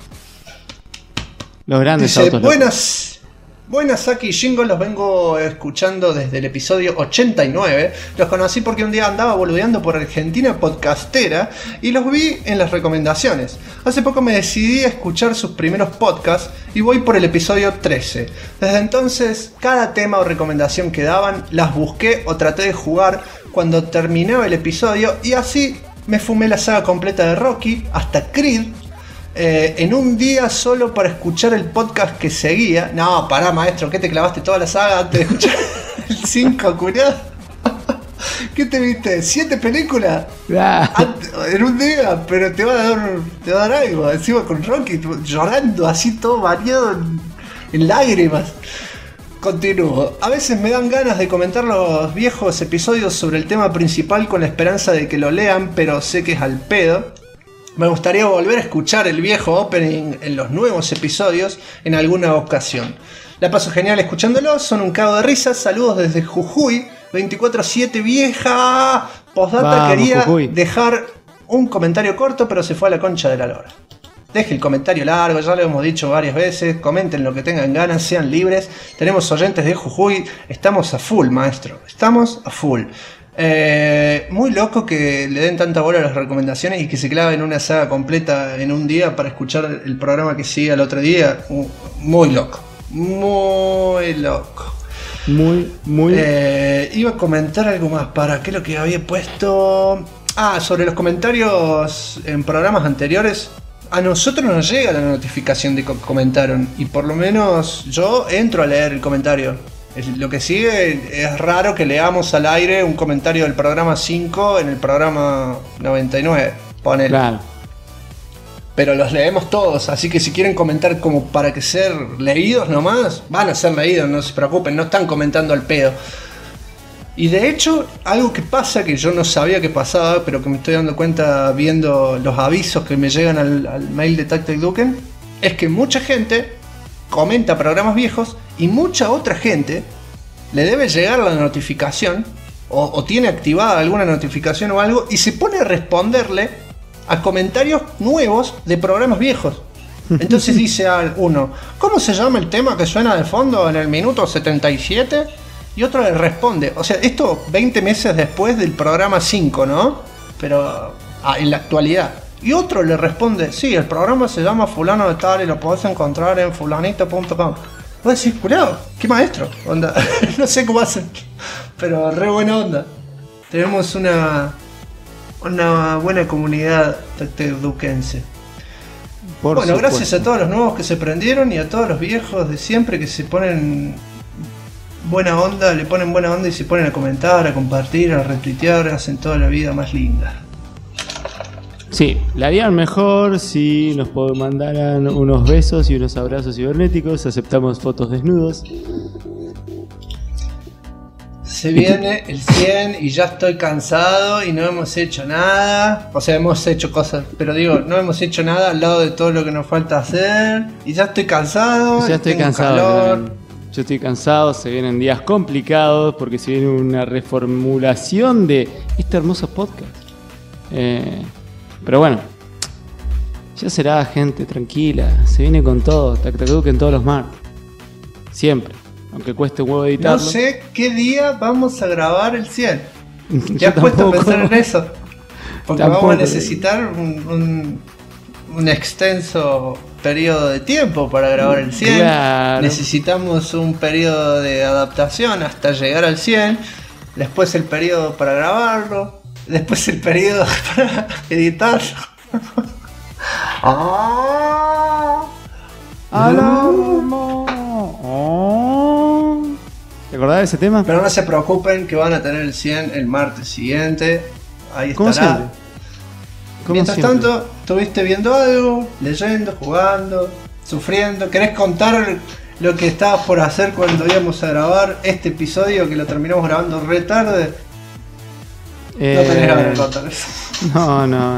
Los grandes dice, autos locos. Buenas Saki y Shingo, los vengo escuchando desde el episodio 89. Los conocí porque un día andaba boludeando por Argentina podcastera y los vi en las recomendaciones. Hace poco me decidí a escuchar sus primeros podcasts y voy por el episodio 13. Desde entonces, cada tema o recomendación que daban, las busqué o traté de jugar cuando terminaba el episodio y así me fumé la saga completa de Rocky hasta Creed. En un día solo para escuchar el podcast que seguía. No, pará maestro, ¿qué te clavaste toda la saga antes de escuchar el 5, curioso? ¿Qué te viste? ¿7 películas? En un día, pero te va a dar algo. Encima con Rocky llorando así todo variado en lágrimas. Continúo. A veces me dan ganas de comentar los viejos episodios sobre el tema principal con la esperanza de que lo lean, pero sé que es al pedo. Me gustaría volver a escuchar el viejo opening en los nuevos episodios en alguna ocasión. La paso genial escuchándolo, son un cago de risas. Saludos desde Jujuy, 24/7 vieja. Postdata, Vamos, quería Jujuy. dejar un comentario corto, pero se fue a la concha de la lora. Deje el comentario largo, ya lo hemos dicho varias veces. Comenten lo que tengan ganas, sean libres. Tenemos oyentes de Jujuy, estamos a full, maestro. Estamos a full. Muy loco que le den tanta bola a las recomendaciones y que se claven una saga completa en un día para escuchar el programa que sigue al otro día. Muy loco. Muy loco. Muy. Iba a comentar algo más. ¿Para qué es lo que había puesto? Sobre los comentarios en programas anteriores. A nosotros nos llega la notificación de que comentaron. Y por lo menos yo entro a leer el comentario. Lo que sigue es raro que leamos al aire un comentario del programa 5 en el programa 99. Ponele. Claro. Pero los leemos todos, así que si quieren comentar como para que ser leídos nomás, van a ser leídos, no se preocupen, no están comentando al pedo. Y de hecho, algo que pasa, que yo no sabía que pasaba, pero que me estoy dando cuenta viendo los avisos que me llegan al mail de Tac Tac Duken, es que mucha gente comenta programas viejos y mucha otra gente le debe llegar la notificación o tiene activada alguna notificación o algo y se pone a responderle a comentarios nuevos de programas viejos. Entonces dice uno, ¿cómo se llama el tema que suena de fondo en el minuto 77? Y otro le responde, o sea, esto 20 meses después del programa 5, ¿no? Pero en la actualidad. Y otro le responde, sí, el programa se llama fulano de tal y lo podés encontrar en fulanito.com. Vos decís, curado, qué maestro, onda. No sé cómo hacen, pero re buena onda. Tenemos una buena comunidad tacteduquense. Bueno, supuesto. gracias a todos los nuevos que se prendieron y a todos los viejos de siempre que se ponen buena onda, le ponen buena onda y se ponen a comentar, a compartir, a retuitear, hacen toda la vida más linda. Sí, la harían mejor si nos mandaran unos besos y unos abrazos cibernéticos. Aceptamos fotos desnudos. Se viene el 100 y ya estoy cansado y no hemos hecho nada. O sea, hemos hecho cosas, pero digo, no hemos hecho nada al lado de todo lo que nos falta hacer. Y ya estoy cansado. Ya estoy tengo cansado. calor. Yo estoy cansado, se vienen días complicados porque se viene una reformulación de este hermoso podcast. Pero bueno, ya será, gente, tranquila. Se viene con todo, Tac Tac Duken en todos los martes. Siempre, aunque cueste un huevo editarlo. No sé qué día vamos a grabar el 100. Yo ¿Ya has puesto a tampoco. pensar en eso? Porque Tampoco. vamos a necesitar un extenso periodo de tiempo para grabar el 100. Claro. Necesitamos un periodo de adaptación hasta llegar al 100. Después el periodo para grabarlo. Después el periodo para editarlo. ¿Te acordás de ese tema? Pero no se preocupen que van a tener el 100 el martes siguiente. Ahí Como estará. siempre. Como Mientras siempre. tanto, estuviste viendo algo, leyendo, jugando, sufriendo. ¿Querés contar lo que estabas por hacer cuando íbamos a grabar este episodio que lo terminamos grabando re tarde? No tenés ganas de contar eso. No.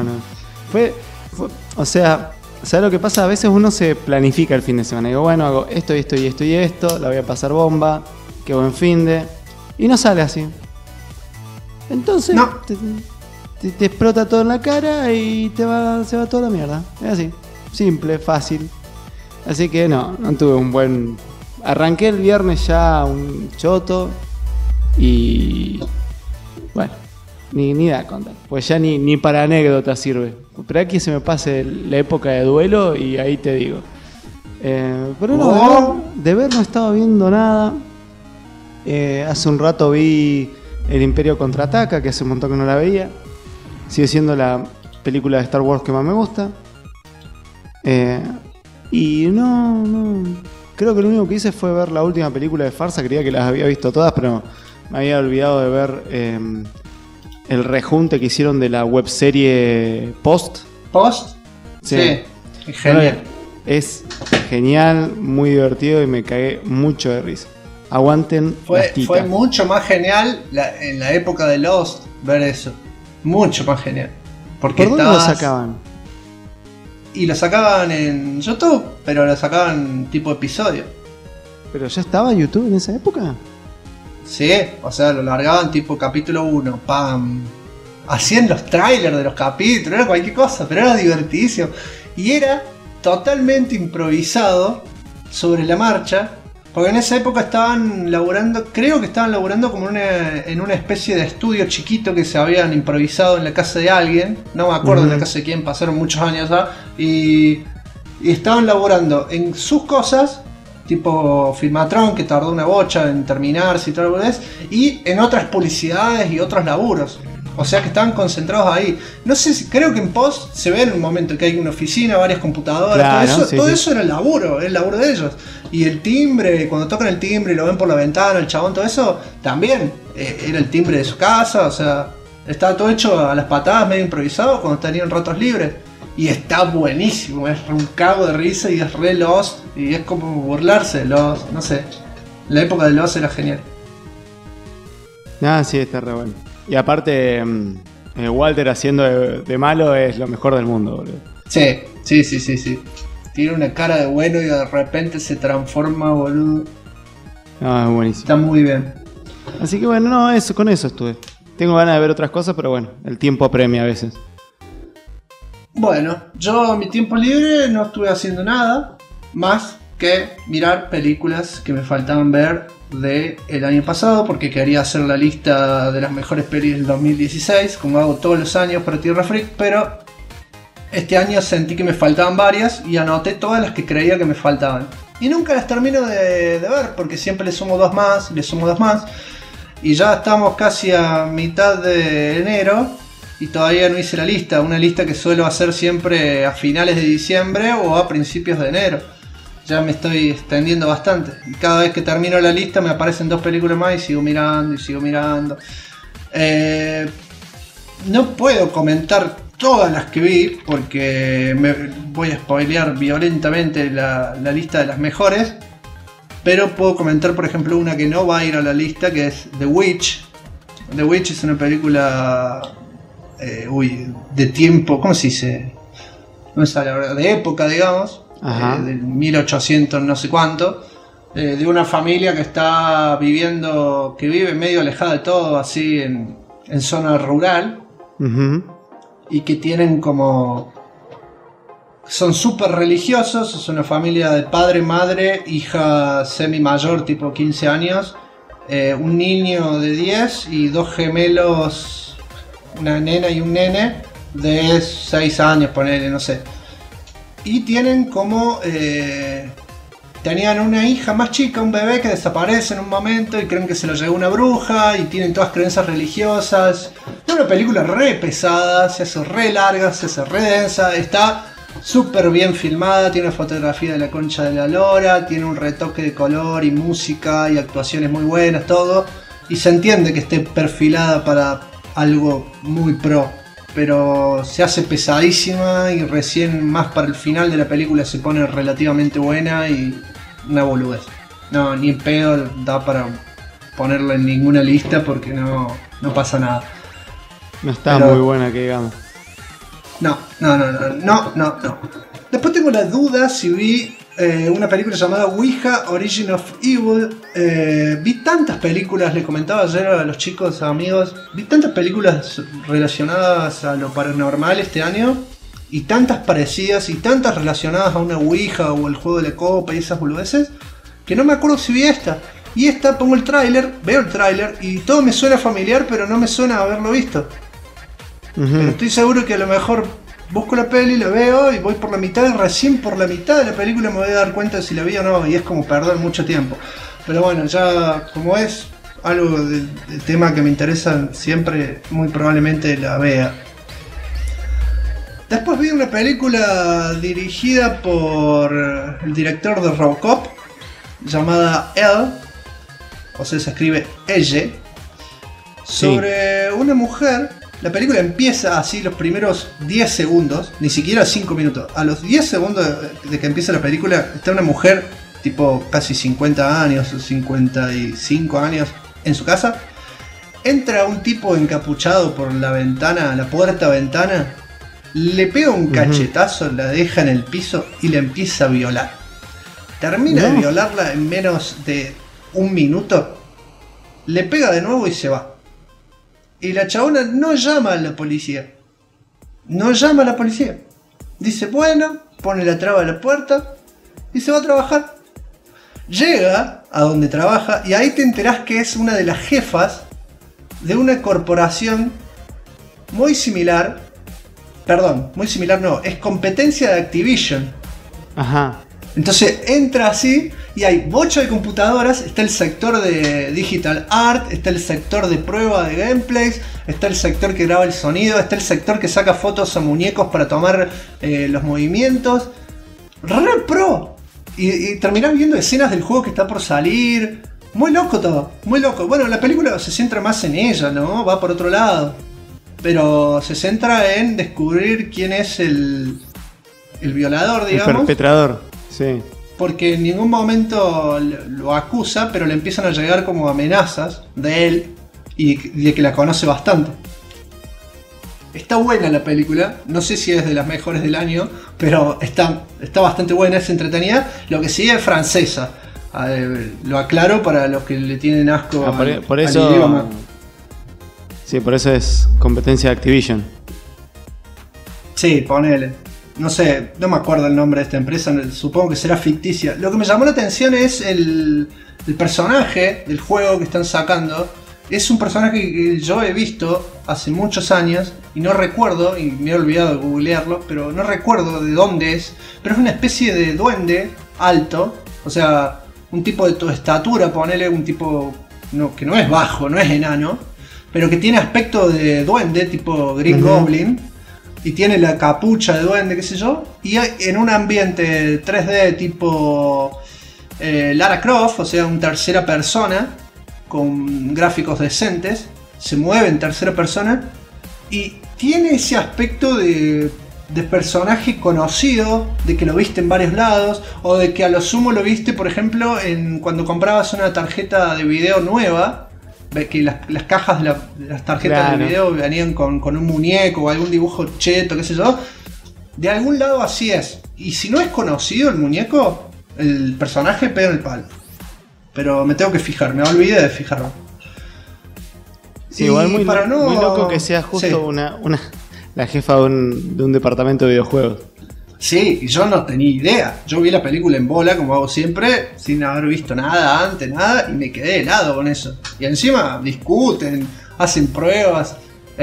O sea, ¿sabes lo que pasa? A veces uno se planifica el fin de semana. Digo, bueno, hago esto, esto y esto y esto, la voy a pasar bomba, qué buen fin de. Y no sale así. Entonces, No. te explota todo en la cara y se va toda la mierda. Es así. Simple, fácil. Así que no tuve un buen. Arranqué el viernes ya un choto. Y. Bueno, ni da contar. Pues ya ni para anécdota sirve. Pero aquí se me pase la época de duelo y ahí te digo. Pero no, de ver no estaba viendo nada. Hace un rato vi El Imperio Contraataca, que hace un montón que no la veía. Sigue siendo la película de Star Wars que más me gusta. Y no. Creo que lo único que hice fue ver la última película de Farsa. Creía que las había visto todas, pero me había olvidado de ver el rejunte que hicieron de la webserie Post. ¿Post? Sí. Genial. Es genial, muy divertido y me cagué mucho de risa. Aguanten las titas. Fue mucho más genial en la época de Lost ver eso. Mucho más genial. Porque ¿Por dónde lo estabas- sacaban? Y lo sacaban en YouTube, pero lo sacaban tipo episodio. ¿Pero ya estaba YouTube en esa época? Sí, o sea, lo largaban tipo capítulo 1, pam. Hacían los trailers de los capítulos, era cualquier cosa, pero era divertidísimo. Y era totalmente improvisado sobre la marcha, porque en esa época estaban laburando, creo que estaban laburando como en una especie de estudio chiquito que se habían improvisado en la casa de alguien, no me acuerdo en la casa de quién, pasaron muchos años ya, y estaban laburando en sus cosas, tipo Filmatron, que tardó una bocha en terminarse y todo lo que es, y en otras publicidades y otros laburos. O sea que estaban concentrados ahí. No sé, creo que en Post se ve en un momento que hay una oficina, varias computadoras, Claro, todo eso, sí, todo sí. eso era el laburo de ellos. Y el timbre, cuando tocan el timbre y lo ven por la ventana, el chabón, todo eso, también era el timbre de su casa, o sea, estaba todo hecho a las patadas, medio improvisado cuando tenían ratos libres. Y está buenísimo, es un cago de risa y es re Lost, y es como burlarse de Lost, no sé. La época de Lost era genial. Ah, sí, está re bueno. Y aparte, Walter haciendo de malo es lo mejor del mundo, boludo. Sí. Tiene una cara de bueno y de repente se transforma, boludo. No, es buenísimo. Está muy bien. Así que bueno, no, con eso estuve. Tengo ganas de ver otras cosas, pero bueno, el tiempo apremia a veces. Bueno, yo en mi tiempo libre no estuve haciendo nada más que mirar películas que me faltaban ver del año pasado, porque quería hacer la lista de las mejores pelis del 2016, como hago todos los años para Tierra Freak, pero este año sentí que me faltaban varias y anoté todas las que creía que me faltaban. Y nunca las termino de ver, porque siempre le sumo dos más, y ya estamos casi a mitad de enero y todavía no hice la lista, una lista que suelo hacer siempre a finales de diciembre o a principios de enero. Ya me estoy extendiendo bastante. Y cada vez que termino la lista me aparecen dos películas más y sigo mirando. No puedo comentar todas las que vi porque me voy a spoilear violentamente la lista de las mejores. Pero puedo comentar, por ejemplo, una que no va a ir a la lista, que es The Witch. The Witch es una película de tiempo, ¿cómo se dice? No me sale ahora, de época, digamos. Del 1800 no sé cuánto, de una familia que está viviendo, que vive medio alejada de todo, así en zona rural, y que tienen como, son súper religiosos. Es una familia de padre, madre, hija semi mayor, tipo 15 años, un niño de 10 y dos gemelos, una nena y un nene de 6 años, ponele, no sé. Y tienen como... tenían una hija más chica, un bebé que desaparece en un momento y creen que se lo llevó una bruja y tienen todas creencias religiosas. Es una película re pesada, se hace re larga, se hace re densa, está súper bien filmada, tiene una fotografía de la concha de la lora, tiene un retoque de color y música y actuaciones muy buenas, todo. Y se entiende que esté perfilada para algo muy pro. Pero se hace pesadísima y recién más para el final de la película se pone relativamente buena y una boludez. No, ni en pedo da para ponerla en ninguna lista porque no pasa nada. No está muy buena, que digamos. No. Después tengo la duda si vi una película llamada Ouija Origin of Evil. Vi tantas películas, le comentaba ayer a los chicos, amigos, vi tantas películas relacionadas a lo paranormal este año, y tantas parecidas y tantas relacionadas a una Ouija o el juego de la copa y esas boludeces, que no me acuerdo si vi esta. Y esta, pongo el tráiler, veo el tráiler y todo me suena familiar, pero no me suena haberlo visto. Pero estoy seguro que a lo mejor busco la peli, la veo y voy por la mitad, y recién por la mitad de la película me voy a dar cuenta de si la vi o no, y es como perder mucho tiempo. Pero bueno, ya como es algo del tema que me interesa siempre, muy probablemente la vea. Después vi una película dirigida por el director de Robocop, llamada Elle, o sea, se escribe Elle, sobre una mujer. La película empieza así, los primeros 10 segundos, ni siquiera 5 minutos. A los 10 segundos de que empieza la película, está una mujer tipo casi 50 años, 55 años, en su casa. Entra un tipo encapuchado por la ventana, la puerta-ventana, le pega un cachetazo, la deja en el piso y la empieza a violar. Termina de violarla en menos de un minuto, le pega de nuevo y se va. Y la chabona no llama a la policía. Dice, bueno, pone la traba a la puerta y se va a trabajar. Llega a donde trabaja y ahí te enterás que es una de las jefas de una corporación muy similar. Perdón, muy similar no, es competencia de Activision. Ajá. Entonces entra así y hay bocha de computadoras, está el sector de digital art, está el sector de prueba de gameplays, está el sector que graba el sonido, está el sector que saca fotos a muñecos para tomar los movimientos. Re pro. Y terminás viendo escenas del juego que está por salir. Muy loco todo, muy loco. Bueno, la película se centra más en ella, ¿no? Va por otro lado. Pero se centra en descubrir quién es el violador, digamos. El perpetrador. Sí. Porque en ningún momento lo acusa, pero le empiezan a llegar como amenazas de él y de que la conoce bastante. Está buena la película, no sé si es de las mejores del año, pero está bastante buena, es entretenida. Lo que sí es francesa, lo aclaro para los que le tienen asco por al eso, idioma. sí, por eso es competencia de Activision. Sí, ponele. No sé, no me acuerdo el nombre de esta empresa, supongo que será ficticia. Lo que me llamó la atención es el personaje del juego que están sacando. Es un personaje que yo he visto hace muchos años y no recuerdo, y me he olvidado de googlearlo, pero no recuerdo de dónde es. Pero es una especie de duende alto, o sea, un tipo de tu estatura, ponele, un tipo que no es bajo, no es enano, pero que tiene aspecto de duende, tipo Green Goblin, y tiene la capucha de duende, qué sé yo, y en un ambiente 3D tipo Lara Croft, o sea, un tercera persona, con gráficos decentes, se mueve en tercera persona y tiene ese aspecto de personaje conocido, de que lo viste en varios lados, o de que a lo sumo lo viste, por ejemplo, cuando comprabas una tarjeta de video nueva, que las cajas de las tarjetas de video venían con un muñeco o algún dibujo cheto, qué sé yo. De algún lado así es. Y si no es conocido el muñeco, el personaje pega en el palo. Pero me tengo que fijar, me olvidé de fijarlo. Sí, igual muy loco que sea justo la jefa de un departamento de videojuegos. Sí, y yo no tenía idea. Yo vi la película en bola, como hago siempre, sin haber visto nada antes, nada, y me quedé helado con eso. Y encima discuten, hacen pruebas,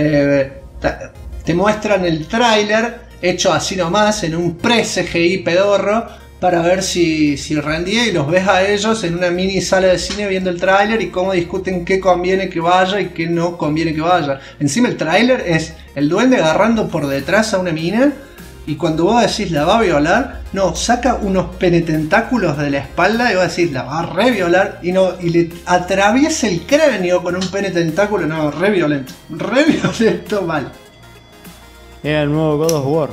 te muestran el tráiler hecho así nomás, en un pre-CGI pedorro, para ver si rendía, y los ves a ellos en una mini sala de cine viendo el tráiler y cómo discuten qué conviene que vaya y qué no conviene que vaya. Encima el tráiler es el duende agarrando por detrás a una mina, y cuando vos decís la va a violar, no, saca unos penetentáculos de la espalda y vos decís la va a reviolar, y le atraviesa el cráneo con un penetentáculo, no, re violento mal. Era el nuevo God of War.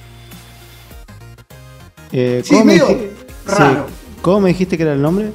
Sí, medio raro. Sí. ¿Cómo me dijiste que era el nombre?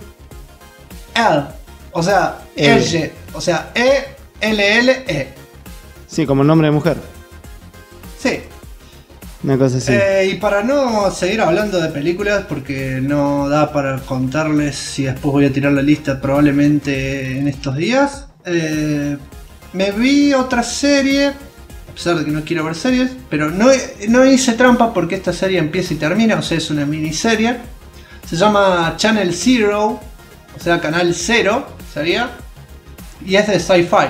O sea, L, o sea, E-L-L-E. Sí, como nombre de mujer. Sí. Una cosa así. Y para no seguir hablando de películas, porque no da para contarles si después voy a tirar la lista probablemente en estos días, me vi otra serie, a pesar de que no quiero ver series, pero no hice trampa porque esta serie empieza y termina, o sea, es una miniserie. Se llama Channel Zero, o sea, Canal Cero sería, y es de sci-fi.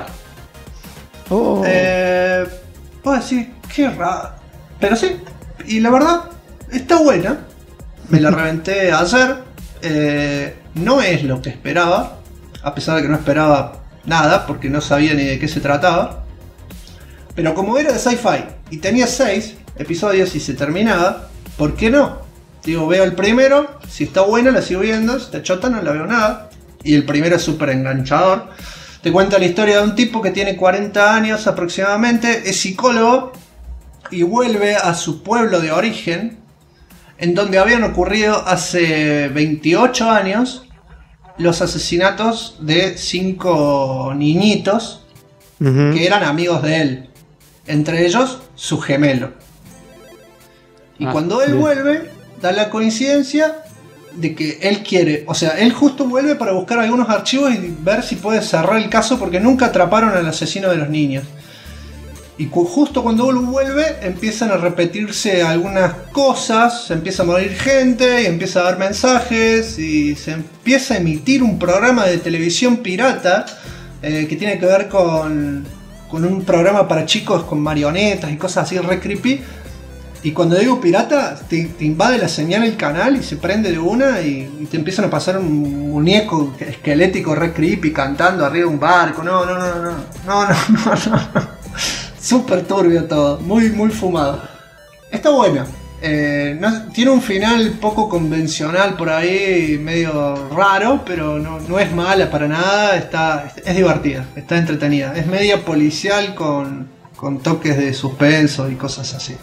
Puedo decir, qué raro. Pero sí, y la verdad, está buena. Me la reventé ayer. No es lo que esperaba, a pesar de que no esperaba nada, porque no sabía ni de qué se trataba. Pero como era de sci-fi y tenía 6 episodios y se terminaba, ¿por qué no? Digo, veo el primero, si está buena la sigo viendo, si está chota no la veo nada. Y el primero es súper enganchador. Te cuenta la historia de un tipo que tiene 40 años aproximadamente, es psicólogo, y vuelve a su pueblo de origen, en donde habían ocurrido hace 28 años los asesinatos de 5 niñitos que eran amigos de él, entre ellos su gemelo. Y cuando él vuelve, da la coincidencia de que él quiere, o sea, él justo vuelve para buscar algunos archivos y ver si puede cerrar el caso, porque nunca atraparon al asesino de los niños. Y justo cuando él vuelve, empiezan a repetirse algunas cosas, se empieza a morir gente, y empieza a dar mensajes, y se empieza a emitir un programa de televisión pirata que tiene que ver con un programa para chicos con marionetas y cosas así re creepy. Y cuando digo pirata, te invade la señal el canal y se prende de una y te empiezan a pasar un muñeco esquelético re creepy cantando arriba de un barco. No. Súper turbio todo, muy fumado. Está buena. Tiene un final poco convencional por ahí, medio raro, pero no es mala para nada. Es divertida, está entretenida. Es media policial con toques de suspenso y cosas así.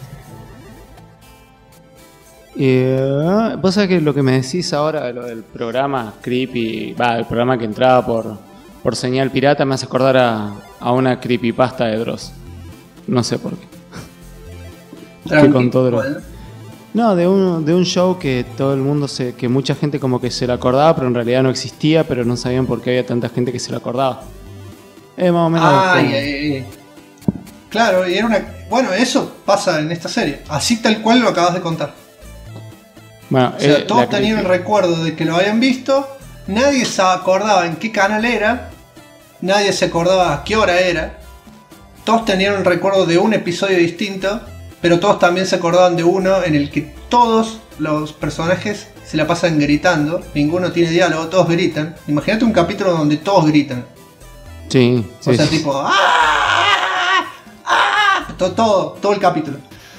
Vos sabés que lo que me decís ahora, lo del programa creepy, el programa que entraba por señal pirata me hace acordar a una creepypasta de Dross. No sé por qué. Tranqui, ¿Qué contó Dross? bueno. No, de un show que todo el mundo que mucha gente como que se lo acordaba, pero en realidad no existía, pero no sabían por qué había tanta gente que se lo acordaba. Es más o menos. Ay. Claro, y era una. Bueno, eso pasa en esta serie. Así tal cual lo acabas de contar. Bueno, O sea, todos la tenían el recuerdo de que lo habían visto. Nadie se acordaba en qué canal era. Nadie se acordaba a qué hora era. Todos tenían el recuerdo de un episodio distinto. Pero todos también se acordaban de uno en el que todos los personajes se la pasan gritando. Ninguno tiene diálogo, todos gritan. Imagínate un capítulo donde todos gritan. Sí, O sea, sí. tipo. ¡Ah! ¡Ah! Todo el capítulo.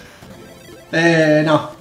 No.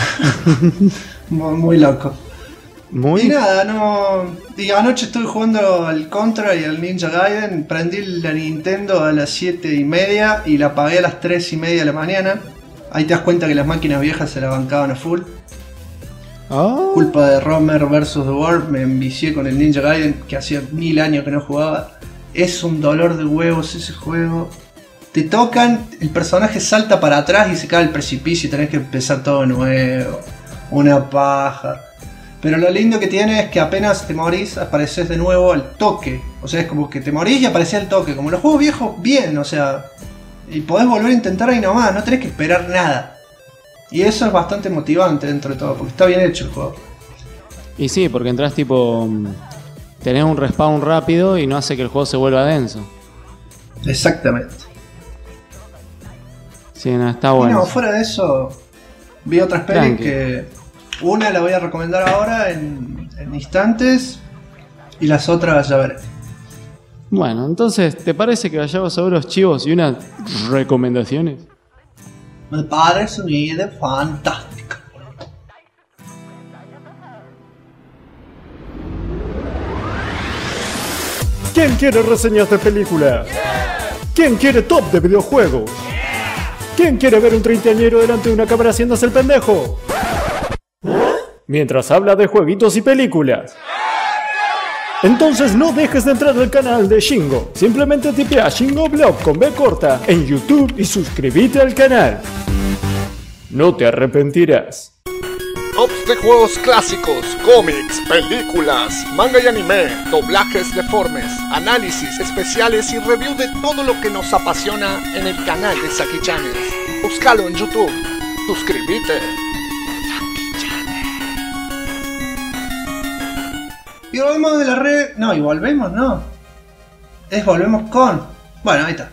Muy loco. Muy. Y nada, no. Y anoche estuve jugando al Contra y al Ninja Gaiden. Prendí la Nintendo a las 7:30 y la apagué a las 3:30 de la mañana. Ahí te das cuenta que las máquinas viejas se la bancaban a full. Oh. Culpa de Romer vs. The World, me envicié con el Ninja Gaiden, que hacía 1000 años que no jugaba. Es un dolor de huevos ese juego. Te tocan, el personaje salta para atrás y se cae al precipicio y tenés que empezar todo de nuevo. Una paja. Pero lo lindo que tiene es que apenas te morís, apareces de nuevo al toque. O sea, es como que te morís y apareces al toque. Como los juegos viejos, bien, o sea. Y podés volver a intentar ahí nomás, no tenés que esperar nada. Y eso es bastante motivante dentro de todo, porque está bien hecho el juego. Y sí, porque entras tipo. Tenés un respawn rápido y no hace que el juego se vuelva denso. Exactamente. Sí, no, está Y bueno. no, fuera de eso, vi otras pelis Tranqui. que. Una la voy a recomendar ahora en instantes. Y las otras ya veré. Bueno, entonces, ¿te parece que vayamos a ver los chivos y unas recomendaciones? Me parece una idea fantástica. ¿Quién quiere reseñas de películas? ¿Quién quiere top de videojuegos? ¿Quién quiere ver un treintañero delante de una cámara haciéndose el pendejo? Mientras habla de jueguitos y películas. Entonces no dejes de entrar al canal de Shingo. Simplemente tipea Shingo Blog con B corta en YouTube y suscríbete al canal. No te arrepentirás. Tops de juegos clásicos, cómics, películas, manga y anime, doblajes deformes, análisis especiales y review de todo lo que nos apasiona en el canal de Saki Channels. Búscalo en YouTube. Suscríbete. Y volvemos de la red. No, y volvemos, no. Es volvemos con. Bueno, ahí está.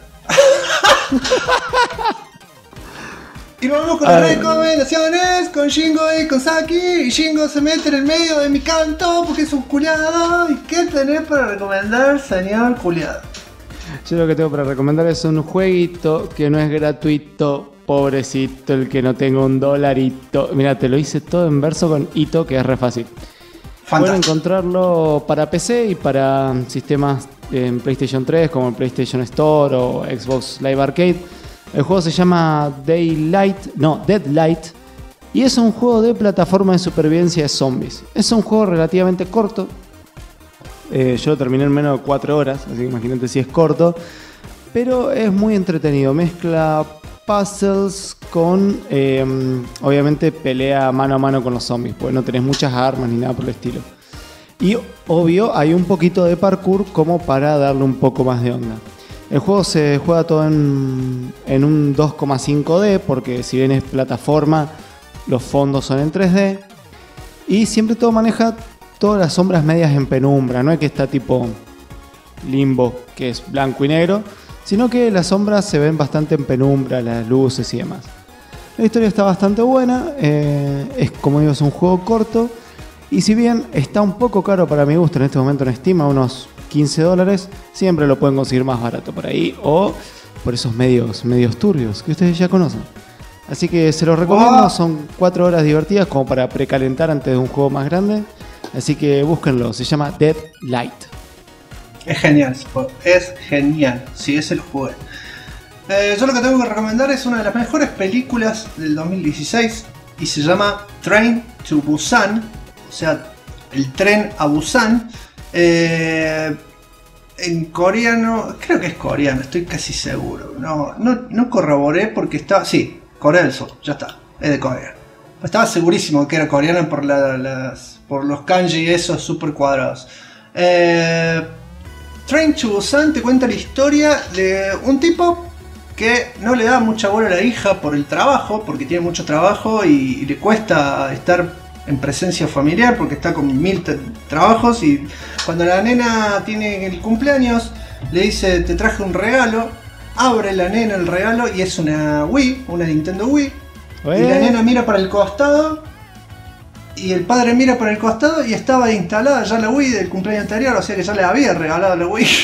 Y volvemos con la recomendaciones con Shingo y con Saki. Y Shingo se mete en el medio de mi canto porque es un culiado. ¿Y qué tenés para recomendar, señor culiado? Yo lo que tengo para recomendar es un jueguito que no es gratuito. Pobrecito, el que no tenga $1. Mira, te lo hice todo en verso con hito, que es re fácil. Pueden Fantástico. encontrarlo para PC y para sistemas en PlayStation 3 como el PlayStation Store o Xbox Live Arcade. El juego se llama Deadlight y es un juego de plataforma de supervivencia de zombies. Es un juego relativamente corto. Yo lo terminé en menos de 4 horas, así que imagínate si es corto. Pero es muy entretenido. Mezcla puzzles con, obviamente, pelea mano a mano con los zombies, porque no tenés muchas armas ni nada por el estilo. Y, obvio, hay un poquito de parkour como para darle un poco más de onda. El juego se juega todo en un 2,5D, porque si bien es plataforma, los fondos son en 3D. Y siempre todo maneja todas las sombras medias en penumbra, no es que está tipo Limbo, que es blanco y negro, sino que las sombras se ven bastante en penumbra, las luces y demás. La historia está bastante buena, es como digo, es un juego corto, y si bien está un poco caro para mi gusto en este momento en Steam, a unos $15, siempre lo pueden conseguir más barato por ahí, o por esos medios turbios que ustedes ya conocen. Así que se los recomiendo, son 4 horas divertidas como para precalentar antes de un juego más grande, así que búsquenlo, se llama Deadlight. Es genial, es genial. Si es el juego. Yo lo que tengo que recomendar es una de las mejores películas del 2016 y se llama Train to Busan, o sea, el tren a Busan. Es en coreano, creo que es coreano, estoy casi seguro. No corroboré porque estaba. Sí, Corea del Sur, ya está, es de Corea. Estaba segurísimo que era coreana por los kanji esos super cuadrados. Train to Busan te cuenta la historia de un tipo que no le da mucha bola a la hija por el trabajo, porque tiene mucho trabajo y le cuesta estar en presencia familiar porque está con 1000 trabajos, y cuando la nena tiene el cumpleaños le dice te traje un regalo, abre la nena el regalo y es una Wii, una Nintendo Wii, y la nena mira para el costado y el padre mira para el costado y estaba instalada ya la Wii del cumpleaños anterior, o sea que ya le había regalado la Wii.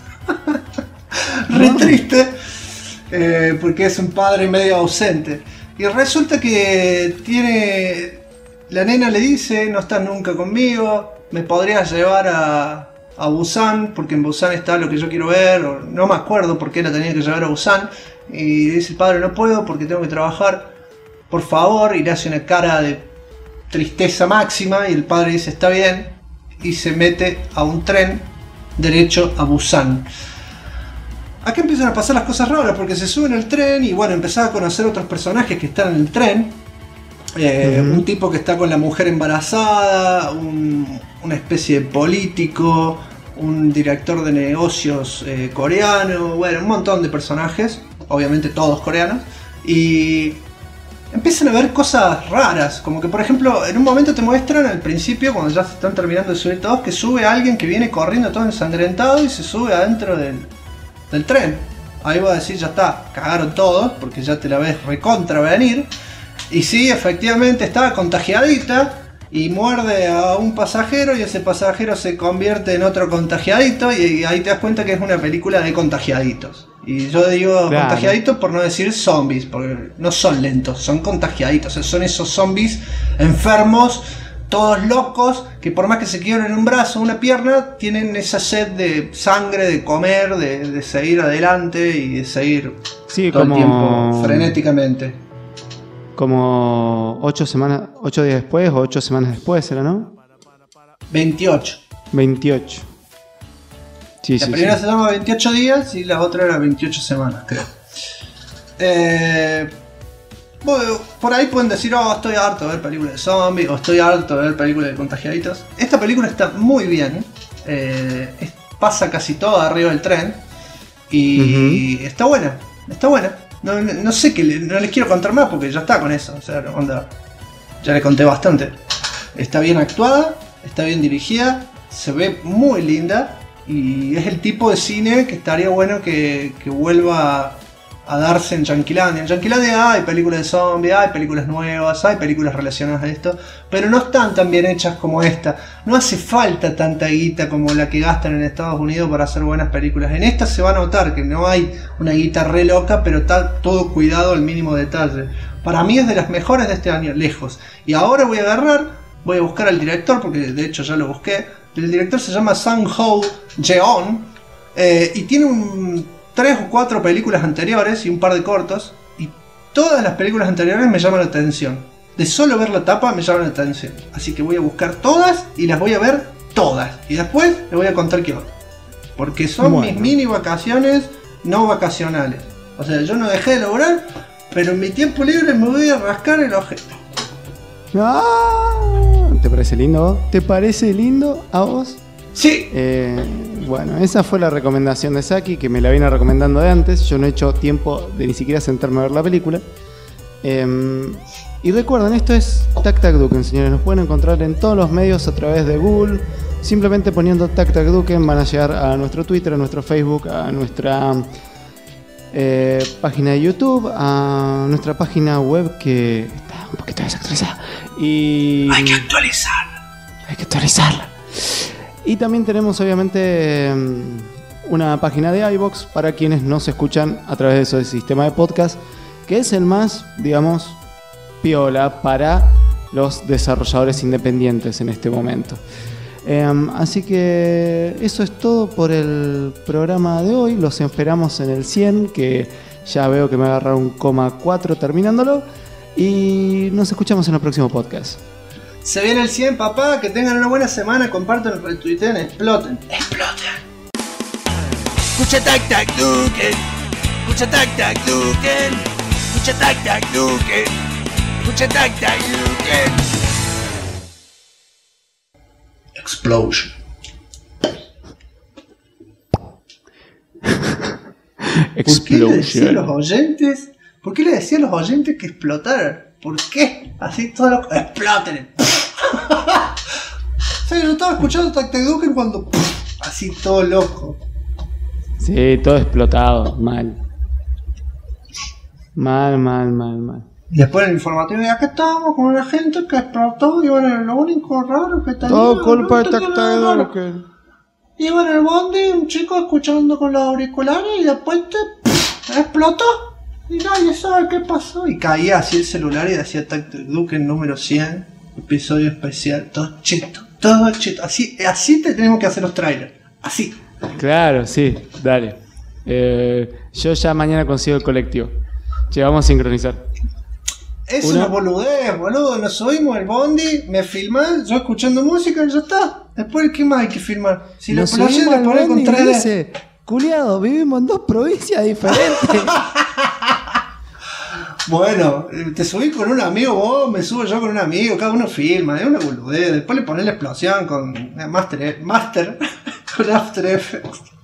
Re triste, porque es un padre medio ausente, y resulta que la nena le dice no estás nunca conmigo, me podrías llevar a Busan, porque en Busan está lo que yo quiero ver, o no me acuerdo por qué la tenía que llevar a Busan, y dice el padre no puedo porque tengo que trabajar, por favor, y le hace una cara de tristeza máxima, y el padre dice está bien, y se mete a un tren derecho a Busan. Aquí empiezan a pasar las cosas raras porque se suben al tren y bueno, empezaba a conocer otros personajes que están en el tren. Un tipo que está con la mujer embarazada, una especie de político, un director de negocios coreano, bueno, un montón de personajes, obviamente todos coreanos, y empiezan a ver cosas raras, como que por ejemplo en un momento te muestran al principio, cuando ya se están terminando de subir todos, que sube alguien que viene corriendo todo ensangrentado y se sube adentro del tren. Ahí vas a decir ya está, cagaron todos, porque ya te la ves recontra venir. Y sí, efectivamente estaba contagiadita y muerde a un pasajero y ese pasajero se convierte en otro contagiadito, y ahí te das cuenta que es una película de contagiaditos. Y yo digo claro, contagiaditos por no decir zombies, porque no son lentos, son contagiaditos. O sea, son esos zombies enfermos, todos locos, que por más que se quiebren un brazo o una pierna, tienen esa sed de sangre, de comer, de seguir adelante y de seguir todo el tiempo frenéticamente. Como 8 días después o 8 semanas después, ¿era, no? 28. Sí, la primera se llama 28 días y la otra era 28 semanas, creo. Bueno, por ahí pueden decir, estoy harto de ver películas de zombies, o estoy harto de ver películas de contagiaditos. Esta película está muy bien. Pasa casi todo arriba del tren. Y está buena. No sé no les quiero contar más porque ya está con eso. O sea, onda, ya le conté bastante. Está bien actuada, está bien dirigida, se ve muy linda. Y es el tipo de cine que estaría bueno que vuelva a darse en Yanquilandia. En Yanquilandia hay películas de zombies, hay películas nuevas, hay películas relacionadas a esto, pero no están tan bien hechas como esta. No hace falta tanta guita como la que gastan en Estados Unidos para hacer buenas películas. En esta se va a notar que no hay una guita re loca, pero está todo cuidado al mínimo detalle. Para mí es de las mejores de este año, lejos. Y ahora voy a buscar al director, porque de hecho ya lo busqué. El director se llama Sang-ho Jeon, y tiene 3 o 4 películas anteriores y un par de cortos, y todas las películas anteriores me llaman la atención. De solo ver la tapa me llaman la atención. Así que voy a buscar todas y las voy a ver todas. Y después les voy a contar qué onda. Porque son mis mini vacaciones no vacacionales. O sea, yo no dejé de laburar, pero en mi tiempo libre me voy a rascar el ojete. ¿Te parece lindo? ¿Te parece lindo a vos? Sí. Bueno, esa fue la recomendación de Saki, que me la viene recomendando de antes. Yo no he hecho tiempo de ni siquiera sentarme a ver la película. Y recuerden, esto es Tac Tac Duken, señores. Nos pueden encontrar en todos los medios a través de Google. Simplemente poniendo Tac Tac Duken van a llegar a nuestro Twitter, a nuestro Facebook, a nuestra página de YouTube, a nuestra página web que está un poquito desactualizada. Y hay que actualizarla. Y también tenemos obviamente una página de iVoox para quienes nos escuchan a través de ese sistema de podcast, que es el más, digamos, piola para los desarrolladores independientes en este momento. Así que eso es todo por el programa de hoy. Los esperamos en el 100, que ya veo que me va a agarrar un 4 terminándolo. Y nos escuchamos en el próximo podcast. Se viene el 100, papá. Que tengan una buena semana. Compartan, retuiteen, exploten. Escucha tac tac Duken. Escucha tac tac Duken. Escucha tac tac Duken. Escucha tac tac Duken. Explosion. ¿Por qué le decía a los oyentes? ¿Por qué le decía a los oyentes que explotaran? ¿Por qué? Así todo lo exploten. O sea, yo estaba escuchando Tac Tac Duken cuando así todo loco. Sí, todo explotado, mal. Mal. Y después en el informativo de acá estábamos con una gente que explotó y bueno, lo único raro que tenía. Todo culpa de no Tac tenía Tac nada raro. Duken. Iba en el bondi, un chico escuchando con los auriculares y después explotó. Y nadie sabe qué pasó. Y caía así el celular y decía Tac Tac Duken número 100, episodio especial, todo cheto. Así te tenemos que hacer los trailers. Así. Claro, sí, dale. Yo ya mañana consigo el colectivo. Che, vamos a sincronizar. Es una boludez, boludo. Nos subimos al bondi, me filmás, yo escuchando música y ya está. Después, ¿qué más hay que filmar? Si la Nos explosión subimos le al pones con bondi y 3D. dice, culiado, vivimos en 2 provincias diferentes. Bueno, te subís con un amigo vos, me subo yo con un amigo, cada uno filma, es una boludez. Después le pones la explosión con Master con After Effects.